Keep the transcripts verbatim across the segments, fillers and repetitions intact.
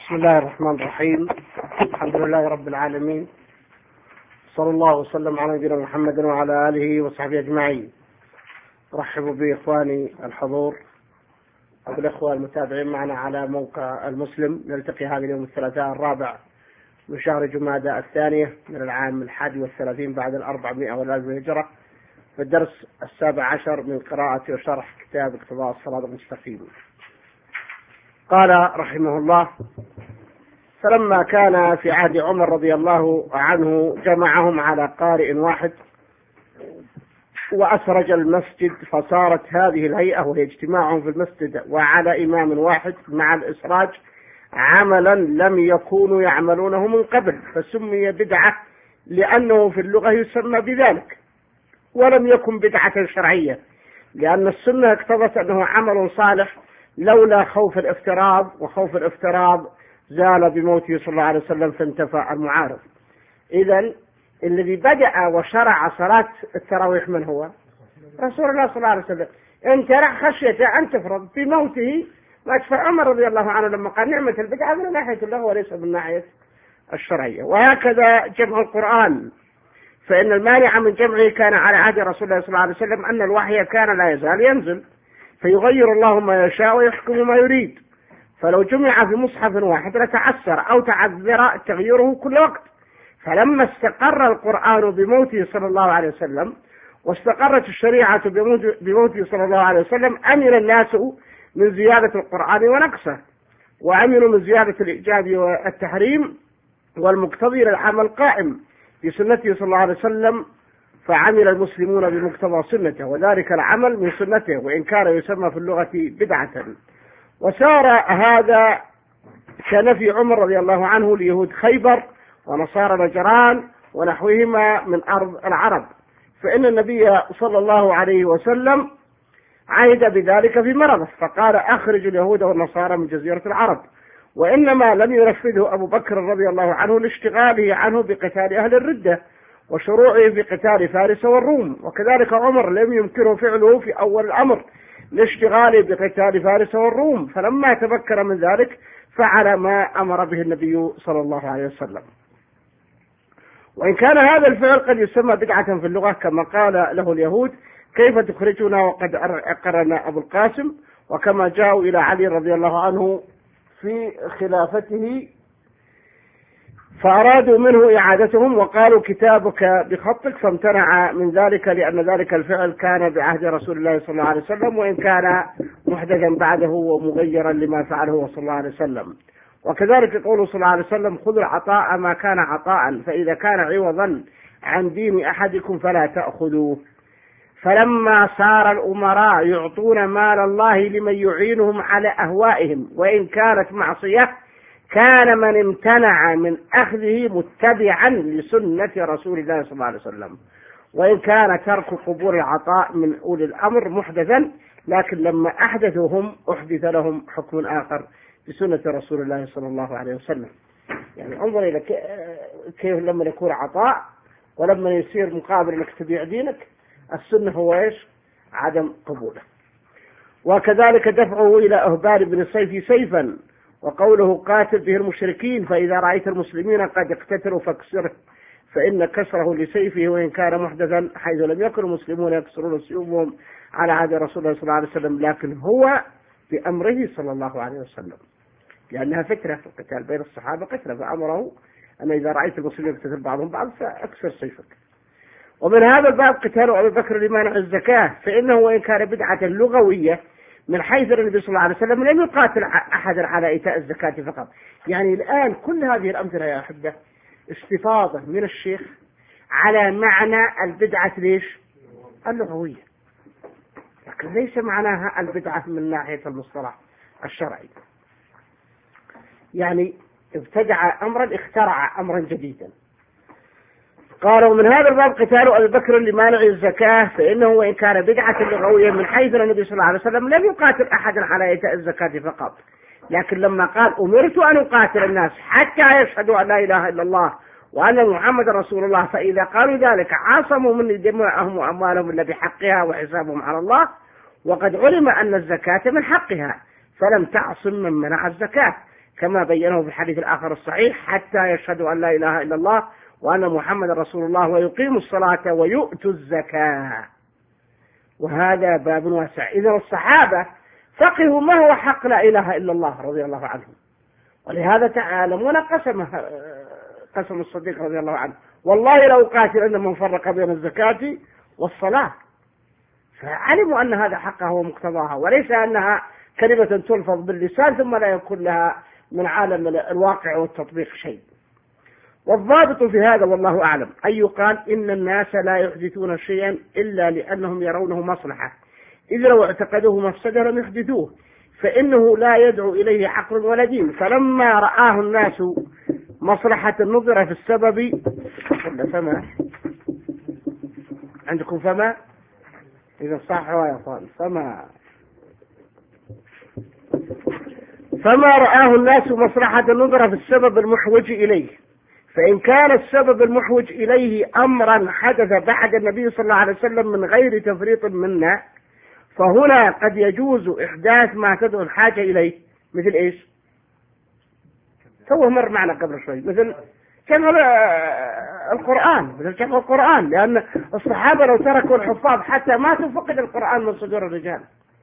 بسم الله الرحمن الرحيم. الحمد لله رب العالمين، صلى الله وسلم على نبينا محمد وعلى آله وصحبه أجمعين. رحبوا بإخواني الحضور والإخوة المتابعين معنا على موقع المسلم. نلتقي هذا اليوم الثلاثاء الرابع من شهر جمادى الثانية من العام الحادي والثلاثين بعد الأربعمائة والألف هجرة، في الدرس السابع عشر من قراءة وشرح كتاب اقتضاء الصراط المستقيم. قال رحمه الله: فلما كان في عهد عمر رضي الله عنه جمعهم على قارئ واحد وأسرج المسجد، فصارت هذه الهيئة وهي اجتماعهم في المسجد وعلى إمام واحد مع الإسراج عملا لم يكونوا يعملونه من قبل، فسمي بدعة لأنه في اللغة يسمى بذلك، ولم يكن بدعة شرعية، لأن السنة اقتضت أنه عمل صالح لولا خوف الافتراض، وخوف الافتراض زال بموته صلى الله عليه وسلم فانتفى المعارض. إذن الذي بدأ وشرع صلاة التراويح من هو؟ رسول الله صلى الله عليه وسلم. إن ترى خشية أن تفرض بموته ما أدفع عمر رضي الله عنه لما قال نعمة البدعة من ناحية اللغة وليس من ناحية الشرعية. وهكذا جمع القرآن، فإن المانع من جمعه كان على عهد رسول الله صلى الله عليه وسلم أن الوحي كان لا يزال ينزل، فيغير الله ما يشاء ويحكم ما يريد، فلو جمع في مصحف واحد لتعسر أو تعذر تغييره كل وقت. فلما استقر القرآن بموته صلى الله عليه وسلم واستقرت الشريعة بموته صلى الله عليه وسلم أمن الناس من زيادة القرآن ونقصه، وأمنوا من زيادة الإيجاب والتحريم والمقتضي للعمل قائم بسنته صلى الله عليه وسلم، فعمل المسلمون بمقتضى سنته، وذلك العمل من سنته وإن كان يسمى في اللغة بدعة. وسار هذا كنفي عمر رضي الله عنه ليهود خيبر ونصارى نجران ونحوهما من أرض العرب، فإن النبي صلى الله عليه وسلم عهد بذلك في مرضه، فقال أخرج اليهود والنصارى من جزيرة العرب، وإنما لم ينفذه أبو بكر رضي الله عنه لاشتغاله عنه بقتال أهل الردة وشروعه في قتال فارس والروم، وكذلك عمر لم يمكنه فعله في أول الأمر لاشتغاله بقتال فارس والروم، فلما تمكن من ذلك فعل ما أمر به النبي صلى الله عليه وسلم. وإن كان هذا الفعل قد يسمى بدعة في اللغة كما قال له اليهود: كيف تخرجنا وقد أقرنا أبو القاسم، وكما جاءوا إلى علي رضي الله عنه في خلافته فأرادوا منه إعادتهم وقالوا كتابك بخطك، فامتنع من ذلك لأن ذلك الفعل كان بعهد رسول الله صلى الله عليه وسلم، وإن كان محدثا بعده ومغيرا لما فعله صلى الله عليه وسلم. وكذلك قوله صلى الله عليه وسلم: خذوا العطاء ما كان عطاء، فإذا كان عوضا عن دين أحدكم فلا تأخذوه. فلما صار الأمراء يعطون مال الله لمن يعينهم على أهوائهم وإن كانت معصية، كان من امتنع من أخذه متبعا لسنة رسول الله صلى الله عليه وسلم، وإن كان ترك قبول العطاء من أولي الأمر محدثا، لكن لما أحدثوا هم أحدث لهم حكم آخر بسنة رسول الله صلى الله عليه وسلم. يعني انظر إلى كيف لما يكون عطاء ولما يصير مقابل أنك تبيع دينك، السنة هو إيش؟ عدم قبوله. وكذلك دفعه إلى أهبال بن الصيف سيفا، وقوله: قاتل به المشركين، فإذا رأيت المسلمين قد اقتتلوا فاكسره، فإن كسره لسيفه وإن كان محدثا، حيث لم يكن المسلمون يكسرون سيوفهم على عهد رسول الله صلى الله عليه وسلم، لكن هو بأمره صلى الله عليه وسلم، لأنها فترة في القتال بين الصحابة قتل، فأمره أن إذا رأيت المسلمين يقتتل بعضهم بعض فأكسر سيفك. ومن هذا الباب قتال أبي بكر لمانع الزكاة، فإنه وإن كان بدعة لغوية من حيث النبي صلى الله عليه وسلم لم يقاتل أحد على إيتاء الزكاة فقط. يعني الآن كل هذه الأمثلة يا أحبة استفاضة من الشيخ على معنى البدعة ليش؟ اللغوية، لكن ليس معناها البدعة من ناحية المصطلح الشرعي. يعني ابتدع أمرا، اخترع أمرا جديدا. قالوا: من هذا الباب قتال أبي بكر لمانع الزكاة، فإنه وإن كان بدعة لغوية من حيث النبي صلى الله عليه وسلم لم يقاتل أحد على إيتاء الزكاة فقط، لكن لما قال: أمرت أن أقاتل الناس حتى يشهدوا أن لا إله إلا الله وأن محمد رسول الله، فإذا قالوا ذلك عاصموا مني دماءهم وأموالهم إلا بحقها وحسابهم على الله، وقد علم أن الزكاة من حقها، فلم تعصم من منع الزكاة، كما بينه في الحديث الآخر الصحيح حتى يشهدوا أن لا إله إلا الله وأن محمد رسول الله ويقيموا الصلاة ويؤتوا الزكاة. وهذا باب واسع. إذا الصحابة فقهوا ما هو حق لا إله إلا الله رضي الله عنهم، ولهذا تعالمون قسم قسم الصديق رضي الله عنه والله لو قاتل أن من فرق بين الزكاة والصلاة، فعلموا أن هذا حقها ومقتضاها، وليس أنها كلمة تلفظ باللسان ثم لا يكون لها من عالم الواقع والتطبيق شيء. والضابط في هذا والله أعلم أن يقال إن الناس لا يحدثون شيئا إلا لأنهم يرونه مصلحة، إذ لو اعتقدوه مفسدة لم يحدثوه، فإنه لا يدعو إليه عقل ولا دين. فلما رآه الناس مصلحة نظر في السبب. فما عندكم فما إذا صح يا أخوان فما فما رآه الناس مصلحة نظر في السبب المحوج إليه، فإن كان السبب المحوج إليه أمرا حدث بعد النبي صلى الله عليه وسلم من غير تفريط منا، فهنا قد يجوز إحداث ما تدعو الحاجة إليه. مثل إيش؟ سوى مر معنا قبل شوي، مثل شغل القرآن، مثل شغل القرآن، لأن الصحابة لو تركوا الحفاظ حتى ما تفقد القرآن من صدور الرجال.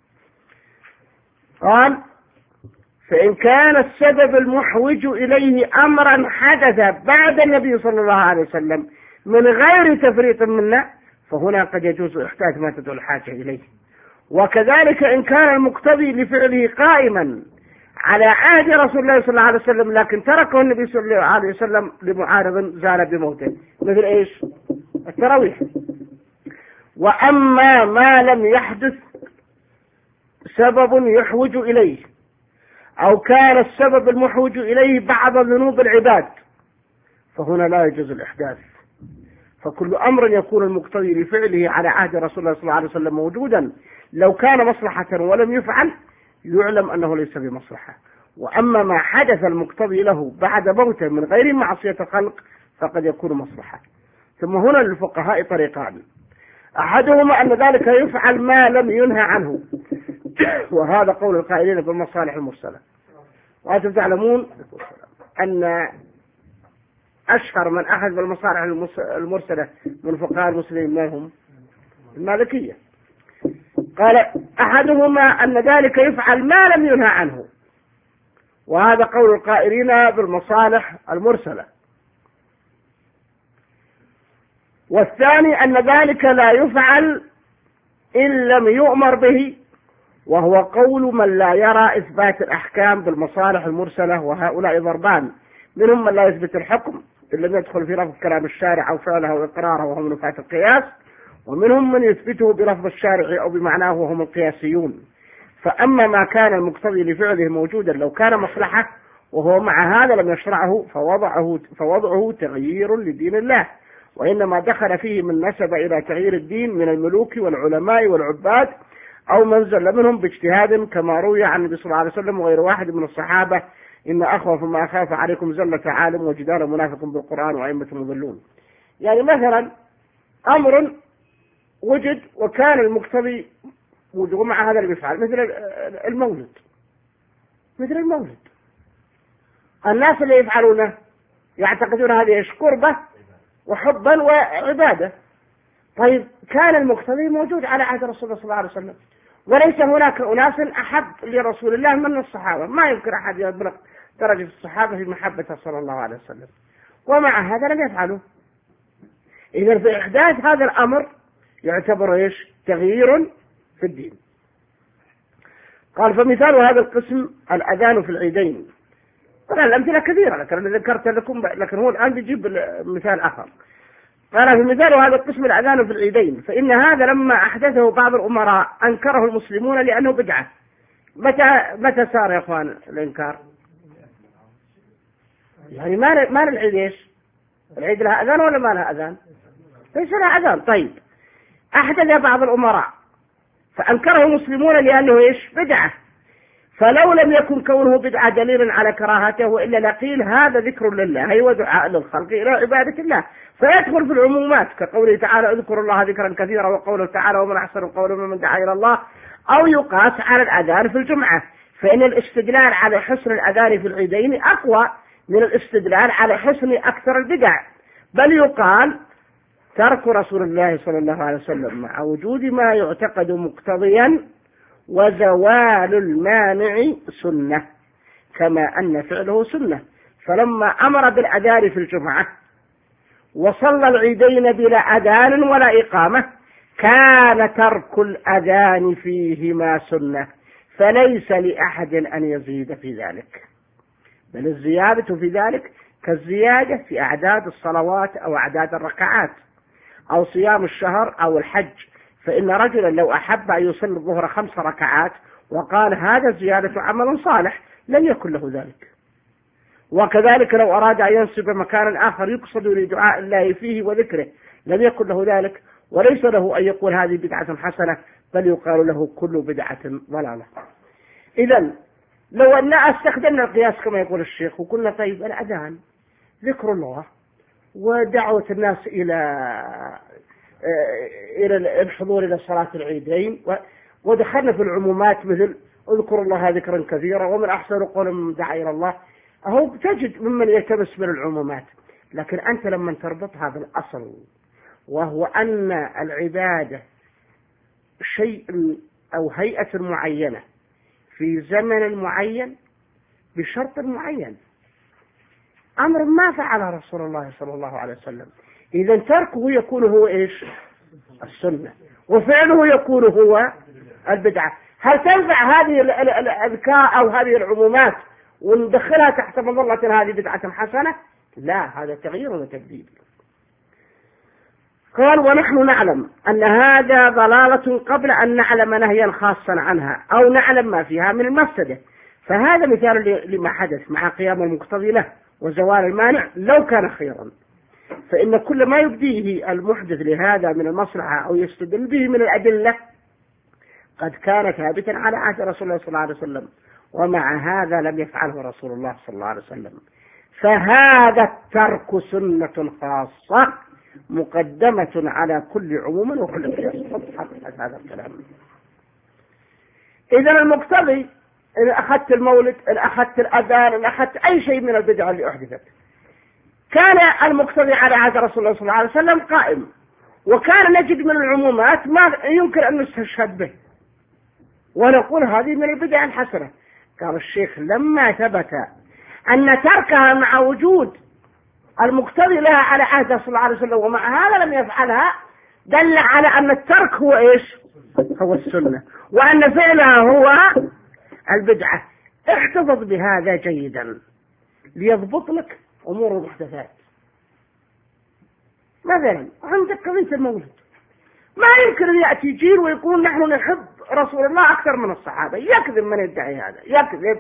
قال فإن كان السبب المحوج إليه أمرا حدث بعد النبي صلى الله عليه وسلم من غير تفريط منا، فهنا قد يجوز إحداث ما تدعو الحاجة إليه. وكذلك إن كان المقتضي لفعله قائما على عهد رسول الله صلى الله عليه وسلم لكن تركه النبي صلى الله عليه وسلم لمعارض زال بموته، مثل إيش؟ التراويح. وأما ما لم يحدث سبب يحوج إليه أو كان السبب المحوج إليه بعض ذنوب العباد، فهنا لا يجوز الإحداث. فكل أمر يكون المقتضي لفعله على عهد رسول الله صلى الله عليه وسلم موجودا لو كان مصلحة ولم يفعل يعلم أنه ليس بمصلحة. وأما ما حدث المقتضي له بعد موته من غير معصية الخلق فقد يكون مصلحة. ثم هنا للفقهاء طريقان، أحدهما أن ذلك يفعل ما لم ينهى عنه، وهذا قول القائلين بالمصالح المرسلة. وأنتم تعلمون أن أشهر من أخذ بالمصالح المرسلة من فقهاء المسلمين من هم؟ المالكية. قال أحدهما أن ذلك يفعل ما لم ينهى عنه، وهذا قول القائلين بالمصالح المرسلة. والثاني أن ذلك لا يفعل إن لم يؤمر به، وهو قول من لا يرى إثبات الأحكام بالمصالح المرسلة، وهؤلاء ضربان، منهم من لا يثبت الحكم إن لم يدخل في لفظ كلام الشارع أو فعله أو إقراره وهم نفاة القياس، ومنهم من يثبته بلفظ الشارع أو بمعناه وهم القياسيون. فأما ما كان المقتضي لفعله موجودا لو كان مصلحة وهو مع هذا لم يشرعه فوضعه, فوضعه تغيير لدين الله، وإنما دخل فيه من نسب إلى تغيير الدين من الملوك والعلماء والعباد أو من زل منهم باجتهاد، كما روي عن النبي صلى الله عليه وسلم وغير واحد من الصحابة إن أخوف ما أخاف عليكم زلة عالم وجدال منافق بالقرآن وأئمة مضلون. يعني مثلا أمر وجد وكان المقتضي وجوده مع هذا اللي يفعل، مثل المولد، مثل المولد الناس اللي يفعلونه يعتقدون هذه إيش؟ قربة وحبا وعبادة. طيب كان المقتضي موجود على عهد رسول الله صلى الله عليه وسلم، وليس هناك أناس أحب لرسول الله من الصحابة، ما يمكن أحد يبلغ درجة الصحابة في محبته صلى الله عليه وسلم، ومع هذا لم يفعلوا. إذا في إحداث هذا الأمر يعتبر إيش؟ تغيير في الدين. قال فمثال هذا القسم الأذان في العيدين. طبعا الأمثلة كثيرة لكن أنا ذكرت لكم، لكن هو الآن بيجيب مثال آخر. قال في مثال هذا القسم الأذان في العيدين، فإن هذا لما أحدثه بعض الأمراء أنكره المسلمون لأنه بدعة. متى متى صار يا أخوان الإنكار؟ يعني ما ما العيد إيش؟ العيد لها أذان ولا ما لها أذان؟ ليس لها أذان. طيب أحدث بعض الأمراء فأنكره المسلمون لأنه إيش؟ بدعة. فلو لم يكن كونه بدعة دليلا على كراهته وإلا لقيل هذا ذكر لله، أي ودعاء للخلق إلى عبادة الله، فيدخل في العمومات كقوله تعالى اذكر الله ذكرا كثيرا، وقوله تعالى ومن أحسن قولا ممن دعا إلى الله، أو يقاس على الأذان في الجمعة، فإن الاستدلال على حسن الأذان في العيدين أقوى من الاستدلال على حسن أكثر البدع، بل يقال ترك رسول الله صلى الله عليه وسلم مع وجود ما يعتقد مقتضيا وزوال المانع سنة، كما أن فعله سنة. فلما أمر بالأذان في الجمعة وصلى العيدين بلا أذان ولا إقامة كان ترك الأذان فيهما سنة، فليس لأحد أن يزيد في ذلك، بل الزيادة في ذلك كالزيادة في أعداد الصلوات أو أعداد الركعات أو صيام الشهر أو الحج. فإن رجلا لو أحب أن يصلي الظهر خمس ركعات وقال هذا زيادة عمل صالح لم يكن له ذلك. وكذلك لو أراد أن ينصب مكانا آخر يقصد لدعاء الله فيه وذكره لم يكن له ذلك، وليس له أن يقول هذه بدعة حسنة، بل يقال له كل بدعة ضلالة. إذن لو أننا استخدمنا القياس كما يقول الشيخ وقلنا طيب الأذان ذكر الله ودعوة الناس إلى إلى الحضور إلى صلاة العيدين، ودخلنا في العمومات مثل اذكر الله ذكرا كثيرا ومن أحسن قول من دعا إلى الله، أهو تجد ممن يلتمس من العمومات. لكن أنت لما تربطها بالأصل وهو أن العبادة شيء أو هيئة معينة في زمن معين بشرط معين، أمر ما فعله رسول الله صلى الله عليه وسلم، إذا تركه يكون هو إيش؟ السنة، وفعله يكون هو البدعة. هل تنفع هذه الأذكار أو هذه العمومات وندخلها تحت مظلة هذه بدعة حسنة؟ لا، هذا تغيير وتبديل. قال ونحن نعلم أن هذا ضلالة قبل أن نعلم نهيا خاصا عنها أو نعلم ما فيها من المفسدة، فهذا مثال لما حدث مع قيام المقتضي له وزوال المانع لو كان خيرا. فإن كل ما يبديه المحدث لهذا من المصلحة أو يستدل به من الأدلة قد كان ثابتا على عهد رسول الله صلى الله عليه وسلم، ومع هذا لم يفعله رسول الله صلى الله عليه وسلم، فهذا الترك سنة خاصة مقدمة على كل عموم وكل قياس. حقق هذا الكلام. إذا المقتضي إن أخذت المولد، إن أخذت الأذان، إن أخذت أي شيء من البدع اللي أحدثت، كان المقتضي على عهد رسول الله صلى الله عليه وسلم قائم، وكان نجد من العمومات ما يمكن أن نستشهد به ونقول هذه من البدع الحسنة. قال الشيخ لما ثبت أن تركها مع وجود المقتضي لها على عهد صلى الله عليه وسلم ومع هذا لم يفعلها دل على أن الترك هو إيش؟ هو السنة، وأن فعلها هو البدعة. احتفظ بهذا جيدا ليضبط لك أمور المحدثات. مثلا عندك قضية المولد، ما يمكن أن يأتي جيل ويقول نحن نحب رسول الله أكثر من الصحابة، يكذب من يدعي هذا، يكذب.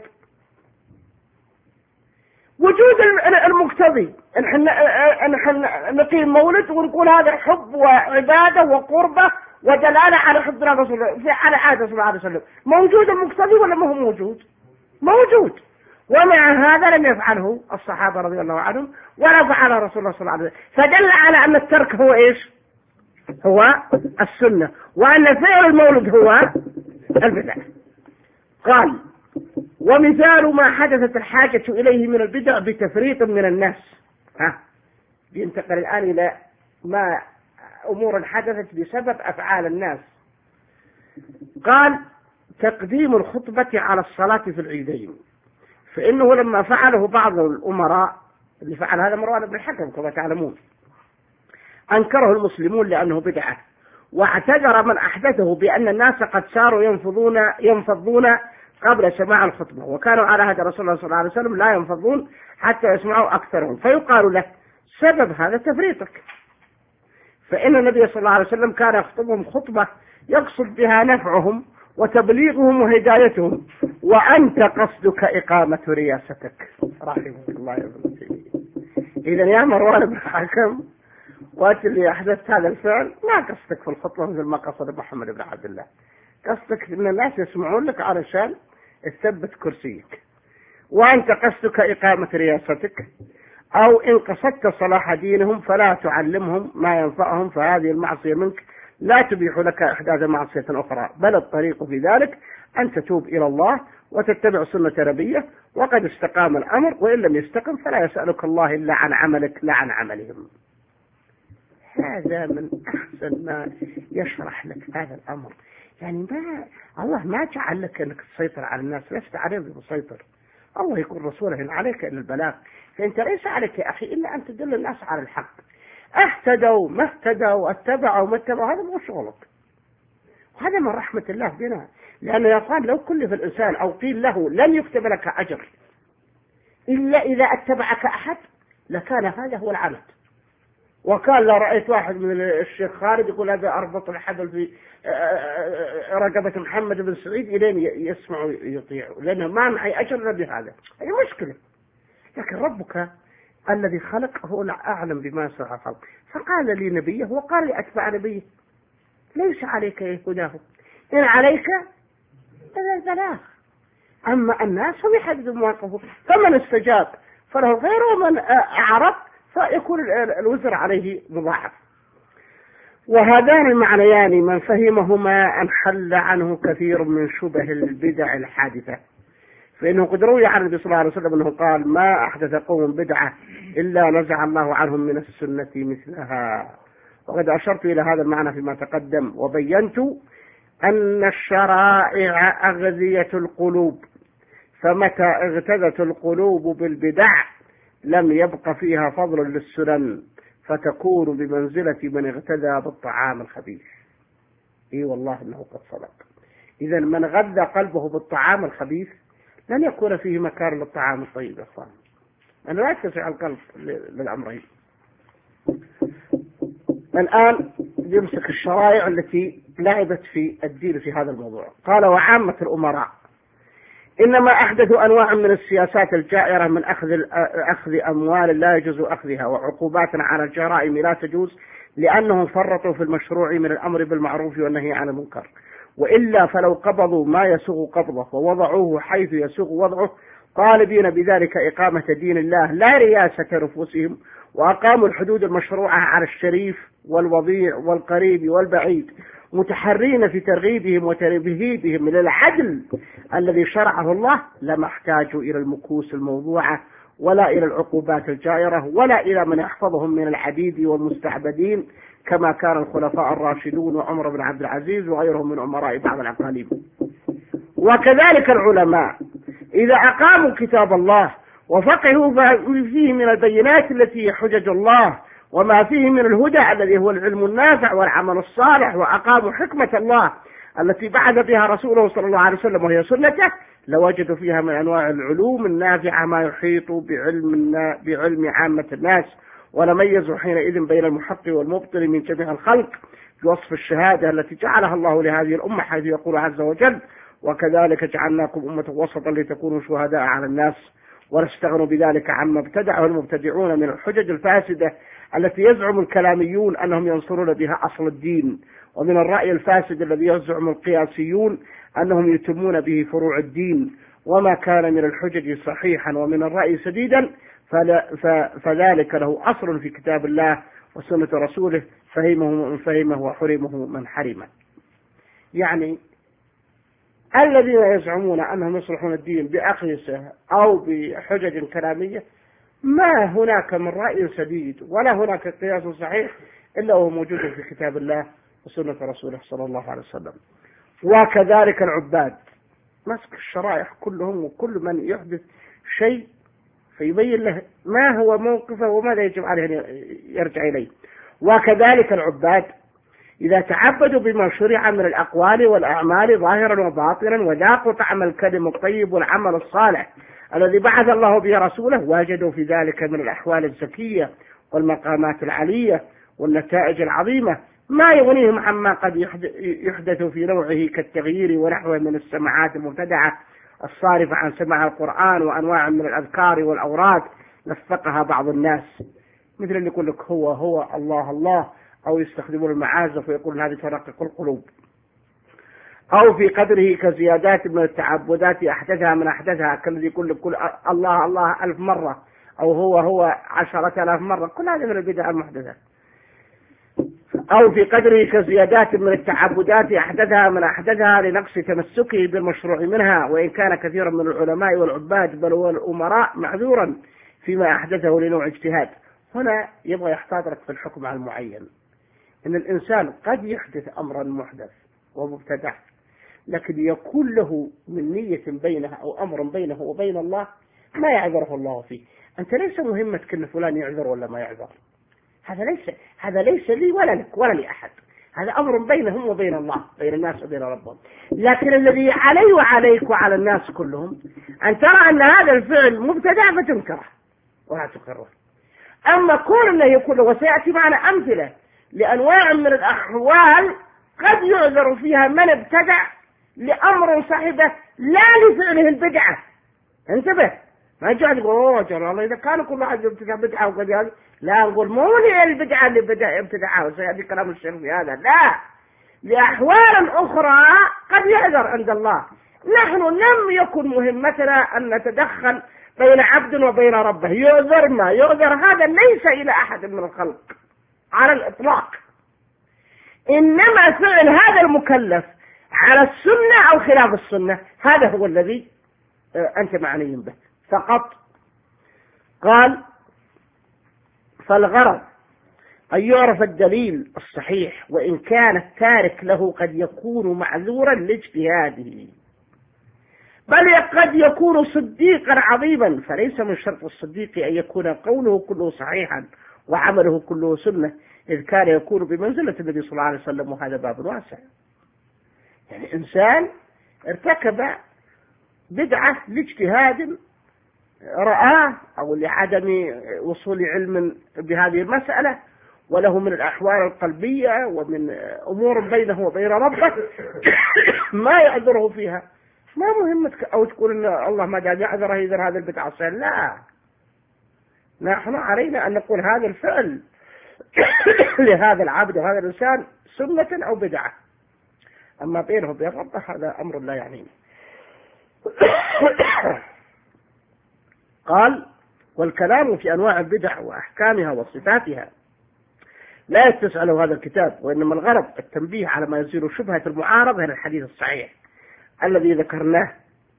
وجود المقتضي نحن نقيم مولد ونقول هذا حب وعبادة وقربة ودلالة على حبنا رسول الله على عادة صلى الله عليه وسلم، موجود المقتضي ولا ما هو موجود؟ موجود. ومع هذا لم يفعله الصحابة رضي الله عنهم ولا فعل رسول الله صلى الله عليه وسلم، فدل على أن الترك هو إيش؟ هو السنة، وأن فعل المولد هو البدع. قال ومثال ما حدثت الحاجة إليه من البدع بتفريط من الناس. ها بينتقل الآن إلى ما أمور حدثت بسبب أفعال الناس. قال تقديم الخطبة على الصلاة في العيدين، فإنه لما فعله بعض الأمراء، اللي فعل هذا مروان بن الحكم كما تعلمون، أنكره المسلمون لأنه بدعة، واعتذر من أحدثه بأن الناس قد صاروا ينفضون ينفضون قبل سماع الخطبة، وكانوا على عهد رسول الله صلى الله عليه وسلم لا ينفضون حتى يسمعوا أكثرهم، فيقال له سبب هذا تفريطك، فإن النبي صلى الله عليه وسلم كان يخطبهم خطبة يقصد بها نفعهم وتبليغهم وهدايتهم، وأنت قصدك إقامة رياستك رحمه الله يا ابن تيمية. إذا يا مروان بن الحكم وقت اللي أحدثت هذا الفعل ما قصدك في الخطبة مثل ما قصد محمد بن عبد الله، قصدك إن الناس يسمعون لك علشان تثبت كرسيك، وأنت قصدك إقامة رياستك، أو إن قصدت صلاح دينهم فلا تعلمهم ما ينفعهم، فهذه المعصية منك لا تبيح لك إحداث معصية أخرى، بل الطريق في ذلك أن تتوب إلى الله وتتبع سنة نبيه، وقد استقام الأمر، وإن لم يستقم فلا يسألك الله إلا عن عملك لا عن عملهم. هذا من أحسن ما يشرح لك هذا الأمر. يعني ما الله ما جعل لك أنك تسيطر على الناس، لست عليهم بمسيطر. الله يكون رسوله إن عليك إلا البلاغ، فأنت ليس عليك يا أخي إلا أن تدل الناس على الحق. اهتدوا ما اهتدوا، اتبعوا ما اتبعوا، هذا مو شغلك. وهذا من رحمة الله بنا، لأن يا أخوان لو كلف الإنسان أو قيل له لن يكتب لك أجر إلا إذا اتبعك أحد لكان هذا هو العمل. وكان لو رأيت واحد من الشيخ خالد يقول هذا أربط الحبل في رقبة محمد بن سعيد إلين يسمع ويطيع، لأنه ما معي أجر إلا بهذا، هذه مشكلة. لكن ربك الذي خلق هو أعلم بما سوى خلق، فقال لي نبيه وقال لي أتبع نبيه، ليس عليك هداه، إن عليك إلا البلاغ. أما الناس هم يحددوا مواقفهم، فمن استجاب فله الخير، ومن أعرض فيكون الوزر عليه مضاعف. وهذان المعنيان من فهمهما انحل عنه كثير من شبه البدع الحادثة، فإنه قد روي عن النبي صلى الله عليه وسلم أنه قال: ما أحدث قوم بدعة إلا نزع الله عنهم من السنة مثلها. وقد أشرت إلى هذا المعنى فيما تقدم، وبينت أن الشرائع أغذية القلوب، فمتى اغتذت القلوب بالبدع لم يبق فيها فضل للسنن، فتكون بمنزلة من اغتذى بالطعام الخبيث. اي والله انه قد صدق. اذا من غذى قلبه بالطعام الخبيث لن يكون فيه مكان للطعام الطيب يا اخوان. انا لا يتسع القلب للامرين. الان يمسك الشرائع التي لعبت في الدين في هذا الموضوع. قال: وعامة الامراء إنما أحدثوا أنواع من السياسات الجائرة من أخذ أخذ أموال لا يجوز أخذها، وعقوبات على الجرائم لا تجوز، لأنهم فرطوا في المشروع من الأمر بالمعروف والنهي عن المنكر. وإلا فلو قبضوا ما يسوغ قبضه ووضعوه حيث يسوغ وضعه، طالبين بذلك إقامة دين الله لا رياسة نفوسهم، وأقاموا الحدود المشروعة على الشريف والوضيع والقريب والبعيد، متحرين في ترغيبهم وترهيبهم من العدل الذي شرعه الله، لما احتاجوا إلى المكوس الموضوعة، ولا إلى العقوبات الجائرة، ولا إلى من يحفظهم من العبيد والمستعبدين، كما كان الخلفاء الراشدون وعمر بن عبد العزيز وغيرهم من أمراء بعض الأقاليم. وكذلك العلماء إذا أقاموا كتاب الله وفقهوا فيه من البينات التي هي حجج الله، وما فيه من الهدى الذي هو العلم النافع والعمل الصالح، وأقاموا حكمة الله التي بعث بها رسوله صلى الله عليه وسلم وهي سنته، لوجدوا فيها من أنواع العلوم النافعة ما يحيط بعلم بعلم عامة الناس، ولميزوا حينئذ بين المحق والمبطل من جميع الخلق بوصف الشهادة التي جعلها الله لهذه الأمة، حيث يقول عز وجل: وكذلك جعلناكم أمة وسطا لتكونوا شهداء على الناس، ونستغنوا بذلك عما ابتدعه المبتدعون من الحجج الفاسدة التي يزعم الكلاميون أنهم ينصرون بها أصل الدين، ومن الرأي الفاسد الذي يزعم القياسيون أنهم يتمون به فروع الدين، وما كان من الحجج صحيحا ومن الرأي سديدا فذلك له أصل في كتاب الله وسنة رسوله، فهمه من فهمه وحرمه من حرمه. يعني الذين يزعمون أنهم يصلحون الدين بأقيسة أو بحجج كلامية، ما هناك من رأي سديد ولا هناك قياس صحيح إلا هو موجود في كتاب الله وسنة رسوله صلى الله عليه وسلم. وكذلك العباد مسك الشرائع كلهم، وكل من يحدث شيء فيبين له ما هو موقفه وماذا يجب عليه أن يرجع إليه. وكذلك العباد إذا تعبدوا بما شرع من الأقوال والأعمال ظاهرا وباطنا، وذاقوا طعم الكلم الطيب والعمل الصالح الذي بعث الله به رسوله، وجدوا في ذلك من الأحوال الزكية والمقامات العلية والنتائج العظيمة ما يغنيهم عما قد يحدث في نوعه كالتغيير ونحوه من السماعات المبتدعة الصارفة عن سماع القرآن وأنواع من الأذكار والأوراد نفقها بعض الناس، مثل اللي يقول لك هو هو الله الله، أو يستخدمون المعازف ويقولون هذه ترقق القلوب، أو في قدره كزيادات من التعبدات أحدثها من أحدثها، كالذي يقول لك كل الله الله ألف مرة، أو هو هو عشرة آلاف مرة، كل هذه من البدع المحدثة. أو في قدره كزيادات من التعبدات أحدثها من أحدثها لنقص تمسكه بالمشروع منها، وإن كان كثيرا من العلماء والعباد بل والأمراء معذورا فيما أحدثه لنوع اجتهاد. هنا يبغى يحتاطرك في الحكم على المعين، إن الإنسان قد يحدث أمرا محدث ومبتدع، لكن يكون له من نية بينها أو أمر بينه وبين الله ما يعذره الله فيه. أنت ليس مهمتك أن فلان يعذر ولا ما يعذر، هذا ليس هذا ليس لي ولا لك ولا لأحد، هذا أمر بينهم وبين الله، بين الناس وبين ربهم. لكن الذي علي وعليك وعلى الناس كلهم أن ترى أن هذا الفعل مبتدع فتنكره ولا تقره. أما كون أنه يكون، وسيأتي معنا أمثلة لأنواع من الأحوال قد يعذر فيها من ابتدع لأمر صاحبه لا لفعله البدعة. انتبه، ما يجعل يقول اوه جل الله اذا كان كل واحد يبتدع بدعه وقد هذا، لا نقول مو هي البدعه اللي بدا ابتدعها وسياتي كلام الشيخ في هذا، لا، لاحوال اخرى قد يعذر عند الله. نحن لم يكن مهمتنا ان نتدخل بين عبد وبين ربه، يعذر ما يعذر هذا ليس الى احد من الخلق على الاطلاق، انما فعل هذا المكلف على السنه او خلاف السنه هذا هو الذي انت معني به فقط. قال فالغرض أن يعرف الدليل الصحيح، وإن كان التارك له قد يكون معذورا لاجتهاده، بل قد يكون صديقا عظيما، فليس من شرط الصديق أن يكون قوله كله صحيحا وعمله كله سنة، إذ كان يكون بمنزلة النبي صلى الله عليه وسلم، وهذا باب واسع. يعني إنسان ارتكب بدعة لاجتهاد رآه أو لعدم وصول علم بهذه المسألة، وله من الأحوال القلبية ومن أمور بينه وبين ربه ما يعذره فيها، ما مهمتك أو تقول إن الله ما قال يعذره إذا هذا البدعة صحيح، لا، نحن علينا أن نقول هذا الفعل لهذا العبد وهذا الإنسان سنة أو بدعة، أما بينه وبين ربه هذا أمر لا يعنينا. قال والكلام في أنواع البدع وأحكامها وصفاتها لا يتسع له هذا الكتاب، وإنما الغرض التنبيه على ما يزيل شبهة المعارضة للحديث الصحيح الذي ذكرناه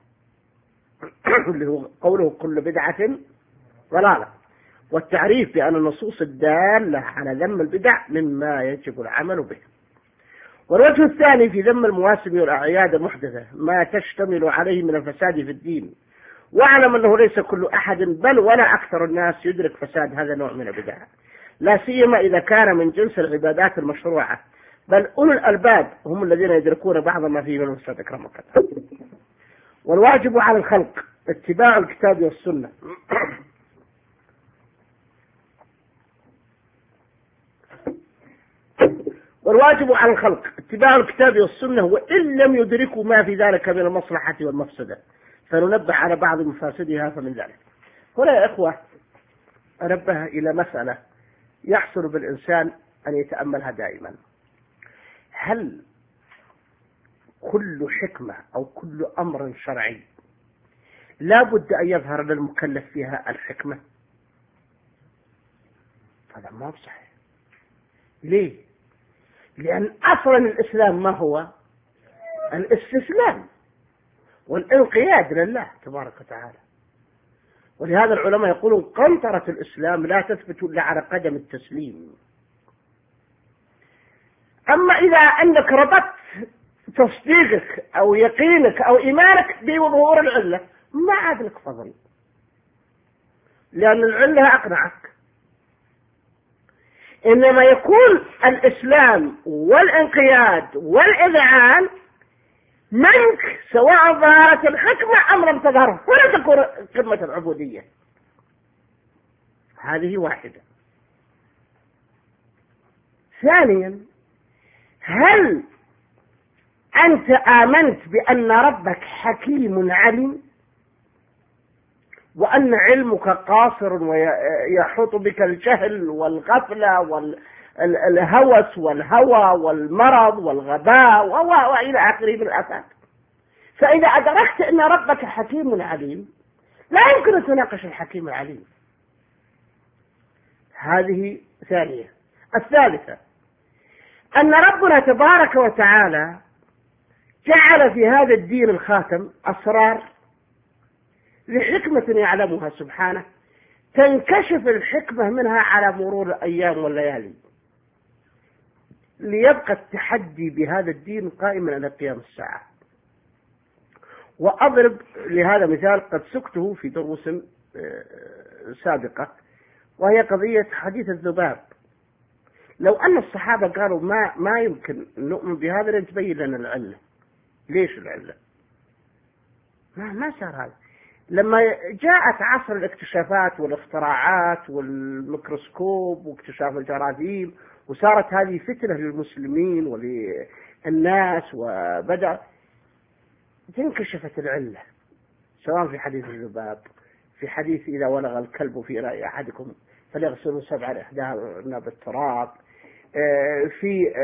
اللي هو قوله كل بدعة ضلالة، والتعريف بأن النصوص الدالة على ذم البدع مما يجب العمل به. والوجه الثاني في ذم المواسم والأعياد المحدثة ما تشتمل عليه من الفساد في الدين، واعلم أنه ليس كل أحد بل ولا أكثر الناس يدرك فساد هذا النوع من البدع، لا سيما إذا كان من جنس العبادات المشروعة، بل أولو الألباب هم الذين يدركون بعض ما فيه من الفساد أكرمك. والواجب على الخلق اتباع الكتاب والسنة والواجب على الخلق اتباع الكتاب والسنة وإن لم يدركوا ما في ذلك من المصلحة والمفسدة، فننبه على بعض مفاسدها فمن ذلك. هنا يا إخوة أنبه إلى مسألة يحصل بالإنسان أن يتأملها دائما، هل كل حكمة أو كل أمر شرعي لا بد أن يظهر للمكلف فيها الحكمة؟ هذا ما بصحيح. ليه؟ لأن أصلا الإسلام ما هو؟ الاستسلام والانقياد لله تبارك وتعالى، ولهذا العلماء يقولون قنطرة الإسلام لا تثبت إلا على قدم التسليم. أما إذا أنك ربطت تصديقك أو يقينك أو إيمانك بظهور العلة ما عاد لك فضل، لأن العلة أقنعك. إنما يكون الإسلام والانقياد والإذعان منك سواء ظهرت الحكمة أم لم تظهر، ولا تكون قمة العبودية. هذه واحدة. ثانيا، هل أنت آمنت بأن ربك حكيم عليم، وأن علمك قاصر ويحوط بك الجهل والغفلة والهوس والهوى والمرض والغباء وإلى آخره من الآفات؟ فإذا أدركت أن ربك حكيم عليم لا يمكن أن تناقش الحكيم العليم. هذه ثانية. الثالثة، أن ربنا تبارك وتعالى جعل في هذا الدين الخاتم أسرار لحكمة يعلمها سبحانه، تنكشف الحكمة منها على مرور الأيام والليالي، ليبقى التحدي بهذا الدين قائما إلى قيام الساعة. وأضرب لهذا مثال قد سكته في دروس سابقة، وهي قضية حديث الذباب. لو أن الصحابة قالوا ما ما يمكن نؤمن بهذا، لن تبين لنا العلة. ليش العلة؟ ما ما صار هذا. لما جاءت عصر الاكتشافات والاختراعات والميكروسكوب واكتشاف الجراثيم، وصارت هذه فتنة للمسلمين وللناس، وبدأ تنكشفت العلة، سواء في حديث الذباب، في حديث إذا ولغ الكلب في رأي أحدكم فليغسلوا سبعا إحداهن بالتراب، في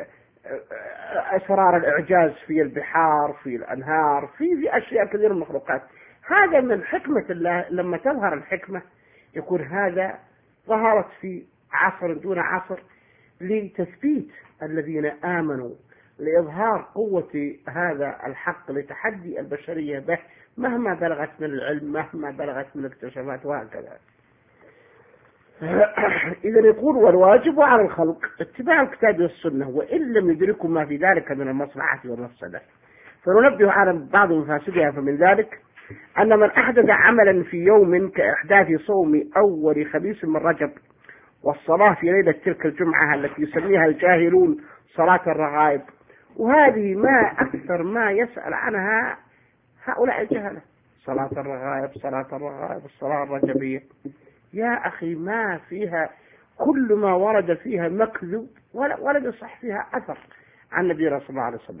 أسرار الإعجاز في البحار، في الأنهار، في في أشياء كثيرة من المخلوقات. هذا من حكمة الله. لما تظهر الحكمة يكون هذا ظهرت في عصر دون عصر لتثبيت الذين آمنوا، لإظهار قوة هذا الحق، لتحدي البشرية به مهما بلغت من العلم، مهما بلغت من الاكتشافات، وهكذا. إذا يقول والواجب على الخلق اتباع الكتاب والسنة، وإن لم يدركوا ما في ذلك من المصلحة والمفسدة. فننبه على بعض مفاسدها. فمن ذلك أن من أحدث عملا في يوم كإحداث صوم أول خميس من رجب والصلاة في ليلة تلك الجمعة التي يسميها الجاهلون صلاة الرغائب، وهذه ما أكثر ما يسأل عنها هؤلاء الجهلة، صلاة الرغائب، صلاة الرغائب، الصلاة الرجبية. يا أخي ما فيها، كل ما ورد فيها مكذوب، ولا ولم يصح فيها أثر عن النبي صلى الله عليه وسلم.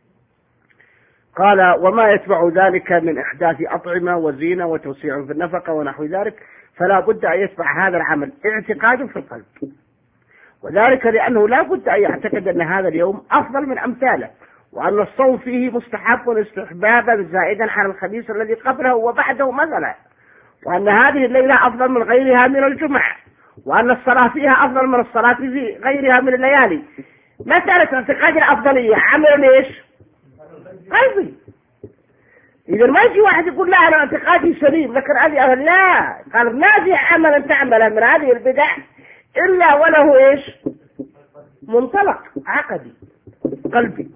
قال وما يتبع ذلك من إحداث أطعمة وزينة وتوسيع في النفقة ونحو ذلك، فلا بد أن يتبع هذا العمل اعتقاد في القلب، وذلك لأنه لا بد أن يعتقد أن هذا اليوم أفضل من أمثاله، وأن الصوم فيه مستحب واستحبابا زائدا على الخميس الذي قبله وبعده مثلا، وأن هذه الليلة أفضل من غيرها من الجمعة، وأن الصلاة فيها أفضل من الصلاة في غيرها من الليالي. مسألة اعتقاد الأفضلية عمل ليش؟ قلبي. إذا ما يجي واحد يقول لا أنا اعتقادي سليم، لكن هذه لا، قال ما في عمل تعمله من هذه البدع إلا وله إيش؟ منطلق عقدي قلبي.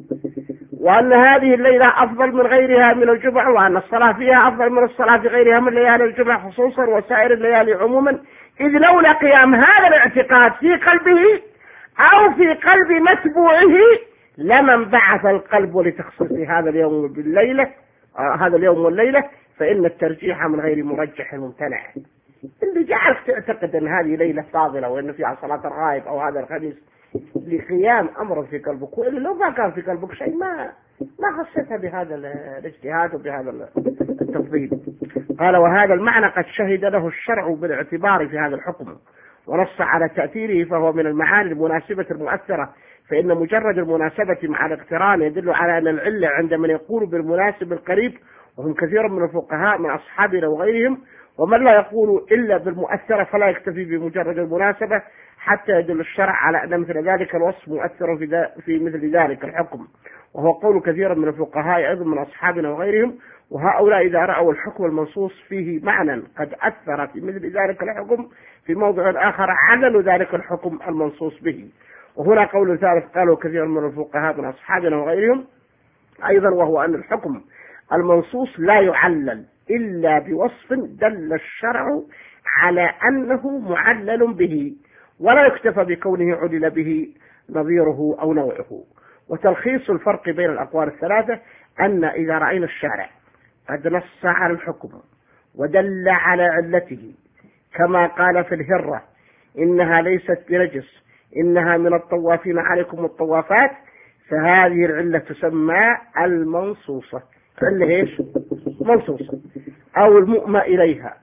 وأن هذه الليلة أفضل من غيرها من الجمعة، وأن الصلاة فيها أفضل من الصلاة في غيرها من ليالي الجمعة خصوصا وسائر الليالي عموما، إذ لولا قيام هذا الاعتقاد في قلبه أو في قلب متبوعه لما انبعث القلب لتخصيص هذا اليوم بالليلة، آه هذا اليوم والليلة، فإن الترجيح من غير مرجح ممتنع. اللي جعلك تعتقد أن هذه ليلة فاضلة وأن فيها صلاة الغائب أو هذا الخميس لقيام أمر في قلبك، وإلا لو ما كان في قلبك شيء ما ما خصتها بهذا الاجتهاد وبهذا التفضيل. قال وهذا المعنى قد شهد له الشرع بالاعتبار في هذا الحكم ونص على تأثيره، فهو من المعاني المناسبة المؤثرة، فإن مجرد المناسبة مع الاقتران يدل على أن العلة عند من يقول بالمناسب القريب، وهم كثير من الفقهاء من أصحابنا وغيرهم، ومن لا يقول إلا بالمؤثرة فلا يكتفي بمجرد المناسبة حتى يدل الشرع على أن مثل ذلك الوصف مؤثر في, في مثل ذلك الحكم، وهو قول كثير من الفقهاء أيضا من أصحابنا وغيرهم. وهؤلاء إذا رأوا الحكم المنصوص فيه معنى قد أثر في مثل ذلك الحكم في موضع آخر عللوا ذلك الحكم المنصوص به. وهنا قول ثالث قالوا كثير من الفقهاء من أصحابنا وغيرهم أيضا، وهو أن الحكم المنصوص لا يعلل إلا بوصف دل الشرع على أنه معلل به، ولا يكتفى بكونه علل به نظيره أو نوعه. وتلخيص الفرق بين الأقوال الثلاثة أن إذا رأينا الشارع قد نص على الحكم ودل على علته، كما قال في الهرة إنها ليست بنجس إنها من الطوافين عليكم الطوافات، فهذه العلة تسمى المنصوصة، علة إيش؟ منصوصة، أو المؤمى إليها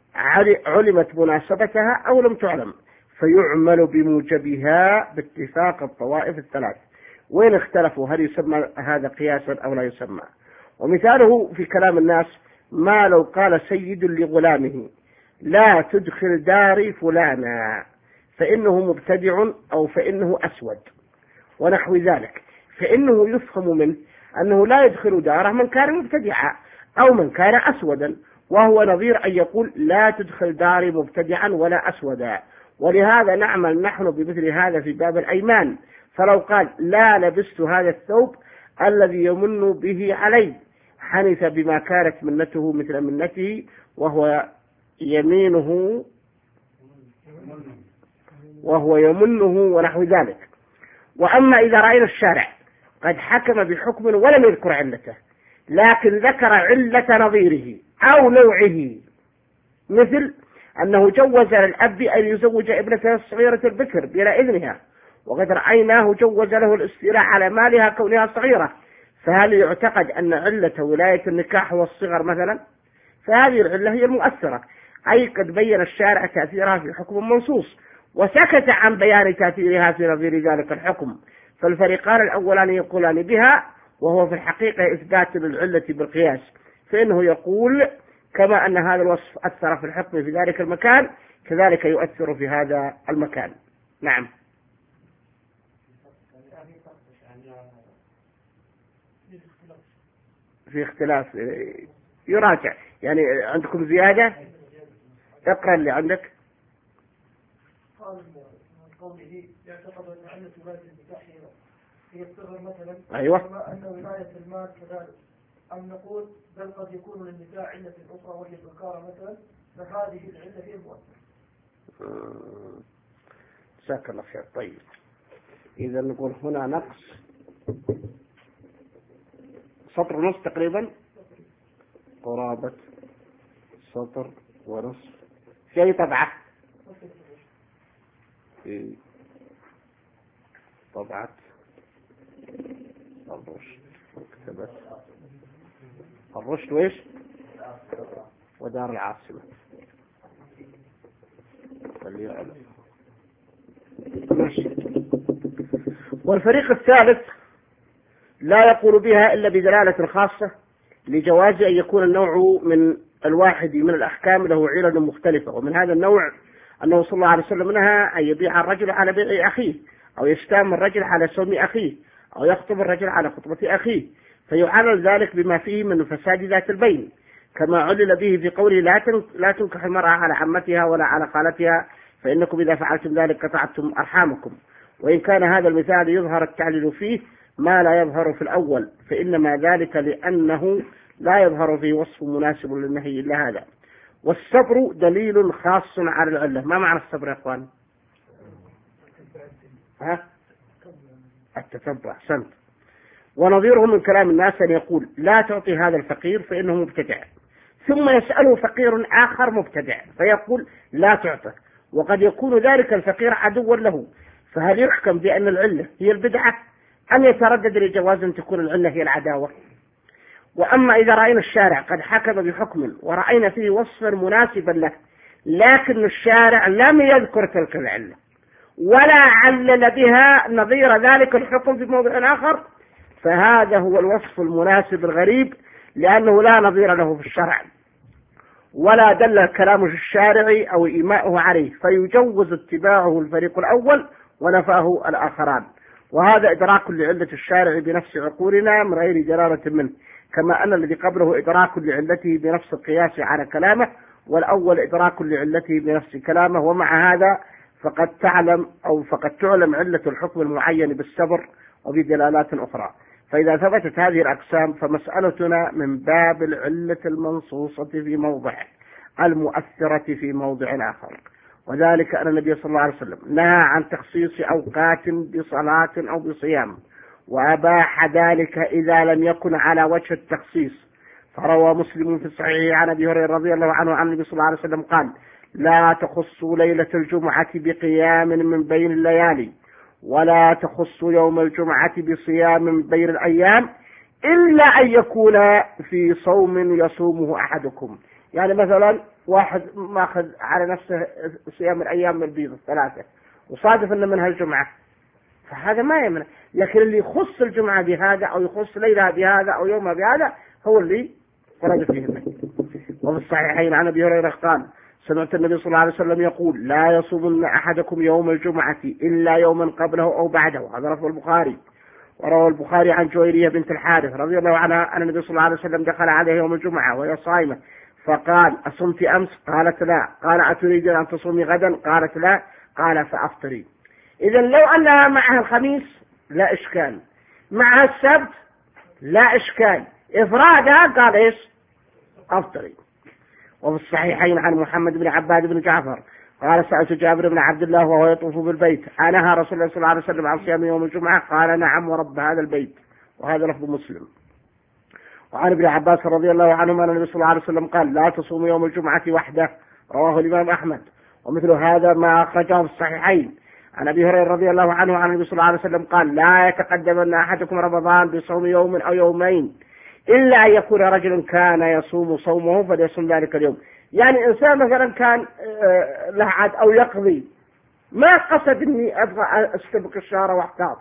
علمت مناسبتها أو لم تعلم، فيعمل بموجبها باتفاق الطوائف الثلاث، وين اختلفوا هل يسمى هذا قياسا أو لا يسمى. ومثاله في كلام الناس ما لو قال سيد لغلامه لا تدخل داري فلانا فإنه مبتدع أو فإنه أسود، ونحو ذلك، فإنه يفهم منه أنه لا يدخل داره من كان مبتدعا أو من كان أسودا، وهو نظير أن يقول لا تدخل داري مبتدعا ولا أسودا. ولهذا نعمل نحن بمثل هذا في باب الأيمان، فلو قال لا لبست هذا الثوب الذي يمن به علي حنث بما كانت منته مثل منته وهو يمينه وهو يمنه ونحو ذلك. وأما إذا رأينا الشارع قد حكم بحكم ولم يذكر علته، لكن ذكر علة نظيره أو نوعه، مثل أنه جوز للأب أن يزوج ابنته الصغيرة البكر بلا إذنها، وقد رأيناه جوز له الاستيلاء على مالها كونها صغيرة، فهل يعتقد أن علة ولاية النكاح هو الصغر مثلا؟ فهذه العلة هي المؤثرة، أي قد بين الشارع تأثيرها في حكم منصوص وسكت عن بيان تأثيرها في نظير ذلك الحكم. فالفريقان الأولان يقولان بها، وهو في الحقيقة إثبات للعلة بالقياس، فإنه يقول كما أن هذا الوصف أثر في الحكم في ذلك المكان كذلك يؤثر في هذا المكان. نعم. في اختلاف يراجع، يعني عندكم زيادة؟ اقرأ اللي عندك. قال من قوله يعتقد أن علة ولاية النكاح هي الصغر مثلا، أيوة، كما أن ولاية المال كذلك، أم نقول بل قد يكون للنساء علة أخرى وهي البكارة مثلا، فهذه العلة هي المؤثرة. جزاك الله خير. طيب إذا نقول هنا نقص سطر ونصف تقريبا، قرابة سطر ونصف، شيء طبعة في طبعة الرشد، مكتبة الرشد وإيش ودار العاصمة. والفريق الثالث لا يقول بها إلا بدلالة خاصة لجواز أن يكون النوع من الواحد من الأحكام له علل مختلفة، ومن هذا النوع أنه صلى الله عليه وسلم نهى أن يبيع الرجل على بيع أخيه، أو يستام الرجل على سوم أخيه، أو يخطب الرجل على خطبة أخيه، فيعلل ذلك بما فيه من فساد ذات البين، كما علل به في قوله لا تنكح المرأة على عمتها ولا على خالتها فإنكم إذا فعلتم ذلك قطعتم أرحامكم. وإن كان هذا المثال يظهر التعليل فيه ما لا يظهر في الأول، فإنما ذلك لأنه لا يظهر فيه وصف مناسب للنهي إلا هذا. والصبر دليل خاص على العلة. ما معنى الصبر يا أخوان؟ ها؟ التتبع. أحسنت. ونظيره من كلام الناس أن يقول لا تعطي هذا الفقير فإنه مبتدع، ثم يسأله فقير آخر مبتدع فيقول لا تعطى، وقد يكون ذلك الفقير عدوا له، فهل يحكم بأن العلة هي البدعة أم يتردد لجواز أن تكون العلة هي العداوة؟ وأما إذا رأينا الشارع قد حكم بحكم ورأينا فيه وصفا مناسبا له، لكن الشارع لم يذكر تلك العلة ولا علل بها نظير ذلك الحكم في موضع آخر، فهذا هو الوصف المناسب الغريب، لأنه لا نظير له في الشرع ولا دل كلام الشارع أو إيماؤه عليه، فيجوز اتباعه الفريق الأول ونفاه الآخران. وهذا إدراك لعلة الشارع بنفس عقولنا من غير جلالة منه، كما أن الذي قبله إدراك لعلته بنفس القياس على كلامه، والأول إدراك لعلته بنفس كلامه. ومع هذا فقد تعلم أو فقد تعلم علة الحكم المعين بالصبر وبدلالات أخرى. فإذا ثبتت هذه الأقسام فمسألتنا من باب العلة المنصوصة في موضع المؤثرة في موضع آخر، وذلك أن النبي صلى الله عليه وسلم نهى عن تخصيص أوقات بصلاة أو بصيام، وأباح ذلك إذا لم يكن على وجه التخصيص. فروى مسلم في الصحيح عن أبي هريرة رضي الله عنه عن النبي صلى الله عليه وسلم قال لا تخصوا ليلة الجمعة بقيام من بين الليالي، ولا تخصوا يوم الجمعة بصيام من بين الأيام، إلا أن يكون في صوم يصومه أحدكم. يعني مثلا واحد ماخذ على نفسه صيام الأيام البيض الثلاثة وصادف أن منها الجمعة، فهذا ما يمنع، لكن اللي يخص الجمعة بهذا أو يخص ليلها بهذا أو يومها بهذا هو اللي ورد فيه النهي. وفي الصحيحين عن أبي هريرة قال سمعت النبي صلى الله عليه وسلم يقول لا يصومن أحدكم يوم الجمعة إلا يوما قبله أو بعده. هذا لفظ البخاري. وروى البخاري عن جويرية بنت الحارث رضي الله عنها أن النبي صلى الله عليه وسلم دخل عليها يوم الجمعة وهي صائمة فقال أصمت أمس؟ قالت لا. قال أتريدين أن تصومي غدا؟ قالت لا. قال فأفطري. إذا لو أنها معها الخميس لا إشكال، معها السبت لا إشكال، إفرادها قال إيش؟ أفطري. وفي الصحيحين عن محمد بن عباد بن جعفر قال سألت جابر بن عبد الله وهو يطوف بالبيت أنهى رسول الله صلى الله عليه وسلم عن صيام يوم الجمعة؟ قال نعم ورب هذا البيت. وهذا لفظ مسلم. وعن ابن عباس رضي الله عنهما أن النبي صلى الله عليه وسلم قال لا تصوم يوم الجمعة وحده. رواه الإمام أحمد. ومثل هذا ما أخرجه في الصحيحين عن أبي هريرة رضي الله عنه عن النبي صلى الله عليه وسلم قال لا يتقدمن أحدكم رمضان بصوم يوم أو يومين إلا أن يكون رجل كان يصوم صومه فليصوم ذلك اليوم. يعني إنسان مثلا كان له عاد أو يقضي ما قصد إني أبغى أستبق الشهر واحتاط،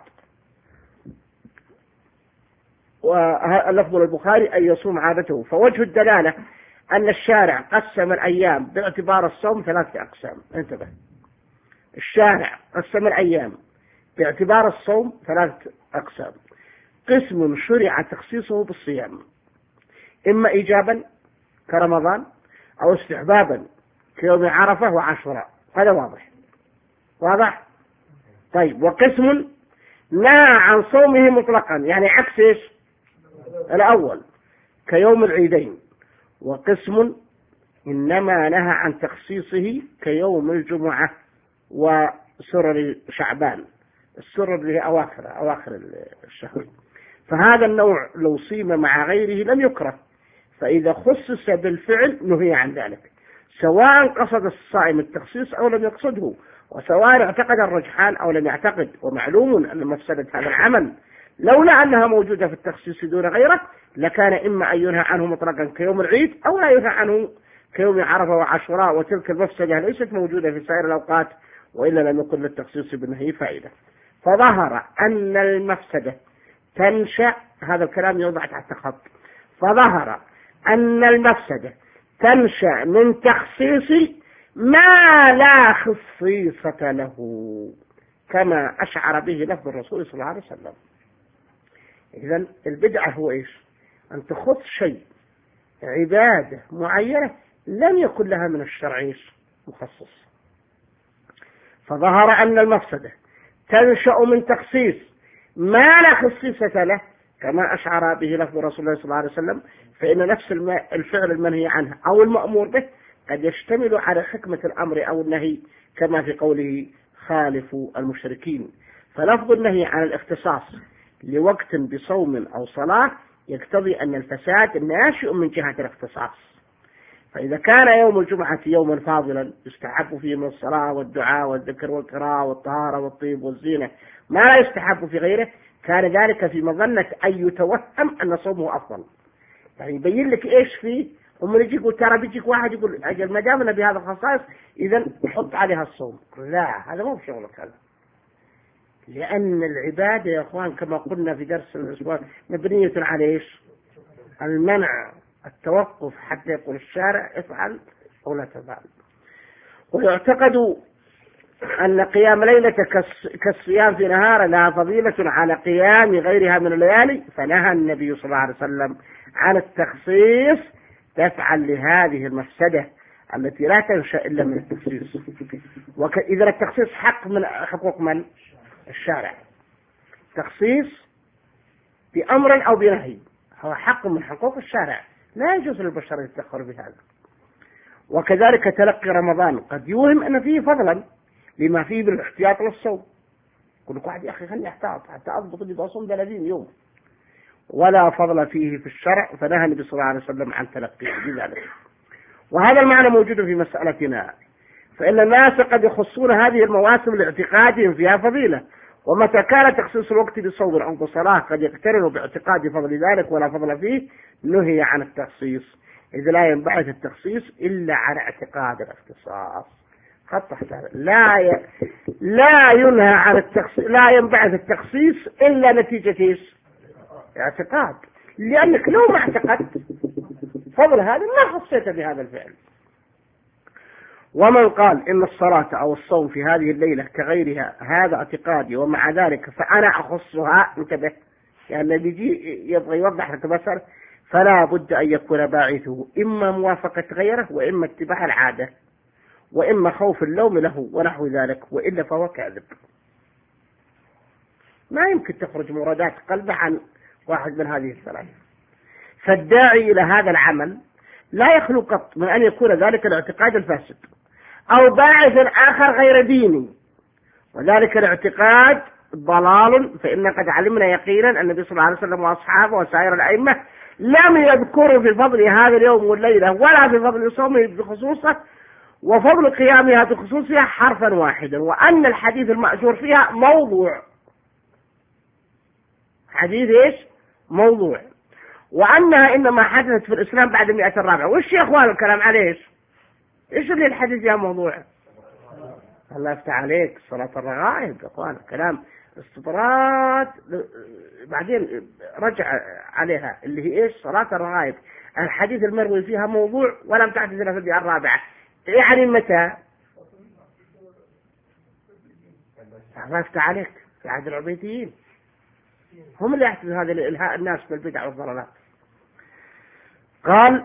ولفظ البخاري أن يصوم عادته. فوجه الدلالة أن الشارع قسم الأيام باعتبار الصوم ثلاثة أقسام. انتبه، الشارع قسم الأيام باعتبار الصوم ثلاثة أقسام. قسم شرع تخصيصه بالصيام إما إيجابا كرمضان أو استحبابا كيوم عرفة وعاشوراء. هذا واضح واضح طيب. وقسم نهى عن صومه مطلقا يعني عكس إيش الأول كيوم العيدين. وقسم إنما نهى عن تخصيصه كيوم الجمعة وسرر شعبان، السرر اللي هي أواخر أواخر الشهر. فهذا النوع لو صيم مع غيره لم يكره، فإذا خصص بالفعل نهي عن ذلك سواء قصد الصائم التخصيص أو لم يقصده، وسواء اعتقد الرجحان أو لم يعتقد. ومعلوم أن مفسدة هذا العمل لولا أنها موجودة في التخصيص دون غيره لكان إما أن ينهى عنه مطلقا كيوم العيد أو لا ينهى عنه كيوم عرفة وعاشوراء، وتلك المفسدة ليست موجودة في سائر الأوقات وإلا لم يكن للتخصيص بالنهي فائدة. فظهر أن المفسدة تنشأ، هذا الكلام يوضع تحت خط، فظهر أن المفسدة تنشأ من تخصيص ما لا خصيصة له كما أشعر به لفظ الرسول صلى الله عليه وسلم. إذن البدعة هو إيش؟ أن تخص شيء عبادة معينة لم يكن لها من الشرع مخصص. فظهر أن المفسدة تنشأ من تخصيص ما لا خصيصة له كما أشعر به لفظ رسول الله صلى الله عليه وسلم، فإن نفس الفعل المنهي عنه أو المأمور به قد يشتمل على حكمة الأمر أو النهي كما في قوله خالفوا المشركين. فلفظ النهي عن الاختصاص لوقت بصوم أو صلاة يقتضي أن الفساد ناشئ من جهة الاختصاص. فإذا كان يوم الجمعة يوما فاضلا يستحب فيه من الصلاة والدعاء والذكر والقراءة والطهارة والطيب والزينة ما لا يستحب في غيره، كان ذلك في مظنة أن يتوهم أن صومه أفضل. يعني يبين لك إيش فيه، ومن يجي يقول ترى بيجيك واحد يقول أجل ما دامنا بهذا الخصائص إذا نحط عليها الصوم. لا، هذا مو بشغلك هذا، لأن العبادة يا أخوان كما قلنا في درس الأسبوع مبنية على إيش؟ المنع، التوقف حتى يقول الشارع افعل أو لا تفعل. ويعتقد أن قيام ليلة كالصيام في نهار لها فضيلة على قيام غيرها من الليالي، فنهى النبي صلى الله عليه وسلم عن التخصيص دفعا لهذه المفسدة التي لا تنشأ إلا من التخصيص. وإذا التخصيص حق من حقوق من؟ الشارع. تخصيص بأمر أو بنهي هو حق من حقوق الشارع، لا يجوز للبشر يتأخر بهذا. وكذلك تلقي رمضان قد يوهم أن فيه فضلا لما فيه بالاحتياط للصوم. يقول لك واحد يا أخي خلني احتاط حتى أضبط لي بصوم ثلاثين يوم، ولا فضل فيه في الشرع، فنهى النبي صلى الله عليه وسلم عن تلقيه بذلك. وهذا المعنى موجود في مسألتنا، فإن الناس قد يخصون هذه المواسم لاعتقادهم فيها فضيلة، ومتى كان تخصيص الوقت بصوم أو بصلاة قد يقترن باعتقاد فضل ذلك ولا فضل فيه نهي عن التخصيص، إذ لا ينبعث التخصيص إلا على اعتقاد الاختصاص. خط لا ي... لا ينهى عن التخصيص، لا ينبعث التخصيص إلا نتيجة إيش؟ اعتقاد، لأنك لو ما اعتقدت فضل هذا ما خصيت بهذا الفعل. ومن قال إن الصلاة أو الصوم في هذه الليلة كغيرها هذا اعتقادي ومع ذلك فأنا أخصها، انتبه يعني اللي يجي يبغى يوضح لك مسألة، فلا بد أن يكون باعثه إما موافقة غيره وإما اتباع العادة وإما خوف اللوم له ونحو ذلك، وإلا فهو كاذب. ما يمكن تخرج مرادات قلبه عن واحد من هذه الثلاث. فالداعي إلى هذا العمل لا يخلو قط من أن يكون ذلك الاعتقاد الفاسد أو باعث آخر غير ديني، وذلك الاعتقاد ضلال. فإن قد علمنا يقينا أن النبي صلى الله عليه وسلم وأصحابه وسائر الأئمة لم يذكروا في فضل هذا اليوم والليلة ولا في فضل صومه بخصوصه وفضل قيامها بخصوصها حرفا واحدا، وأن الحديث المأجور فيها موضوع، حديث إيش؟ موضوع، وأنها إنما حدثت في الإسلام بعد المئة الرابعة. وإيش يا أخوان الكلام على إيش؟ إيش اللي الحديث يا موضوع؟ الله يفتح عليك، صلاة الرغائب يا أخوان، كلام استطراد بعدين رجع عليها اللي هي إيش؟ صلاة الرغائب، الحديث المروي فيها موضوع ولم تحدث إلا في المئة الرابعة، يعني متى؟ الله يفتح عليك، في عهد العبيديين هم اللي يحدثوا هذا الإلهاء الناس بالبدع والضلالات. قال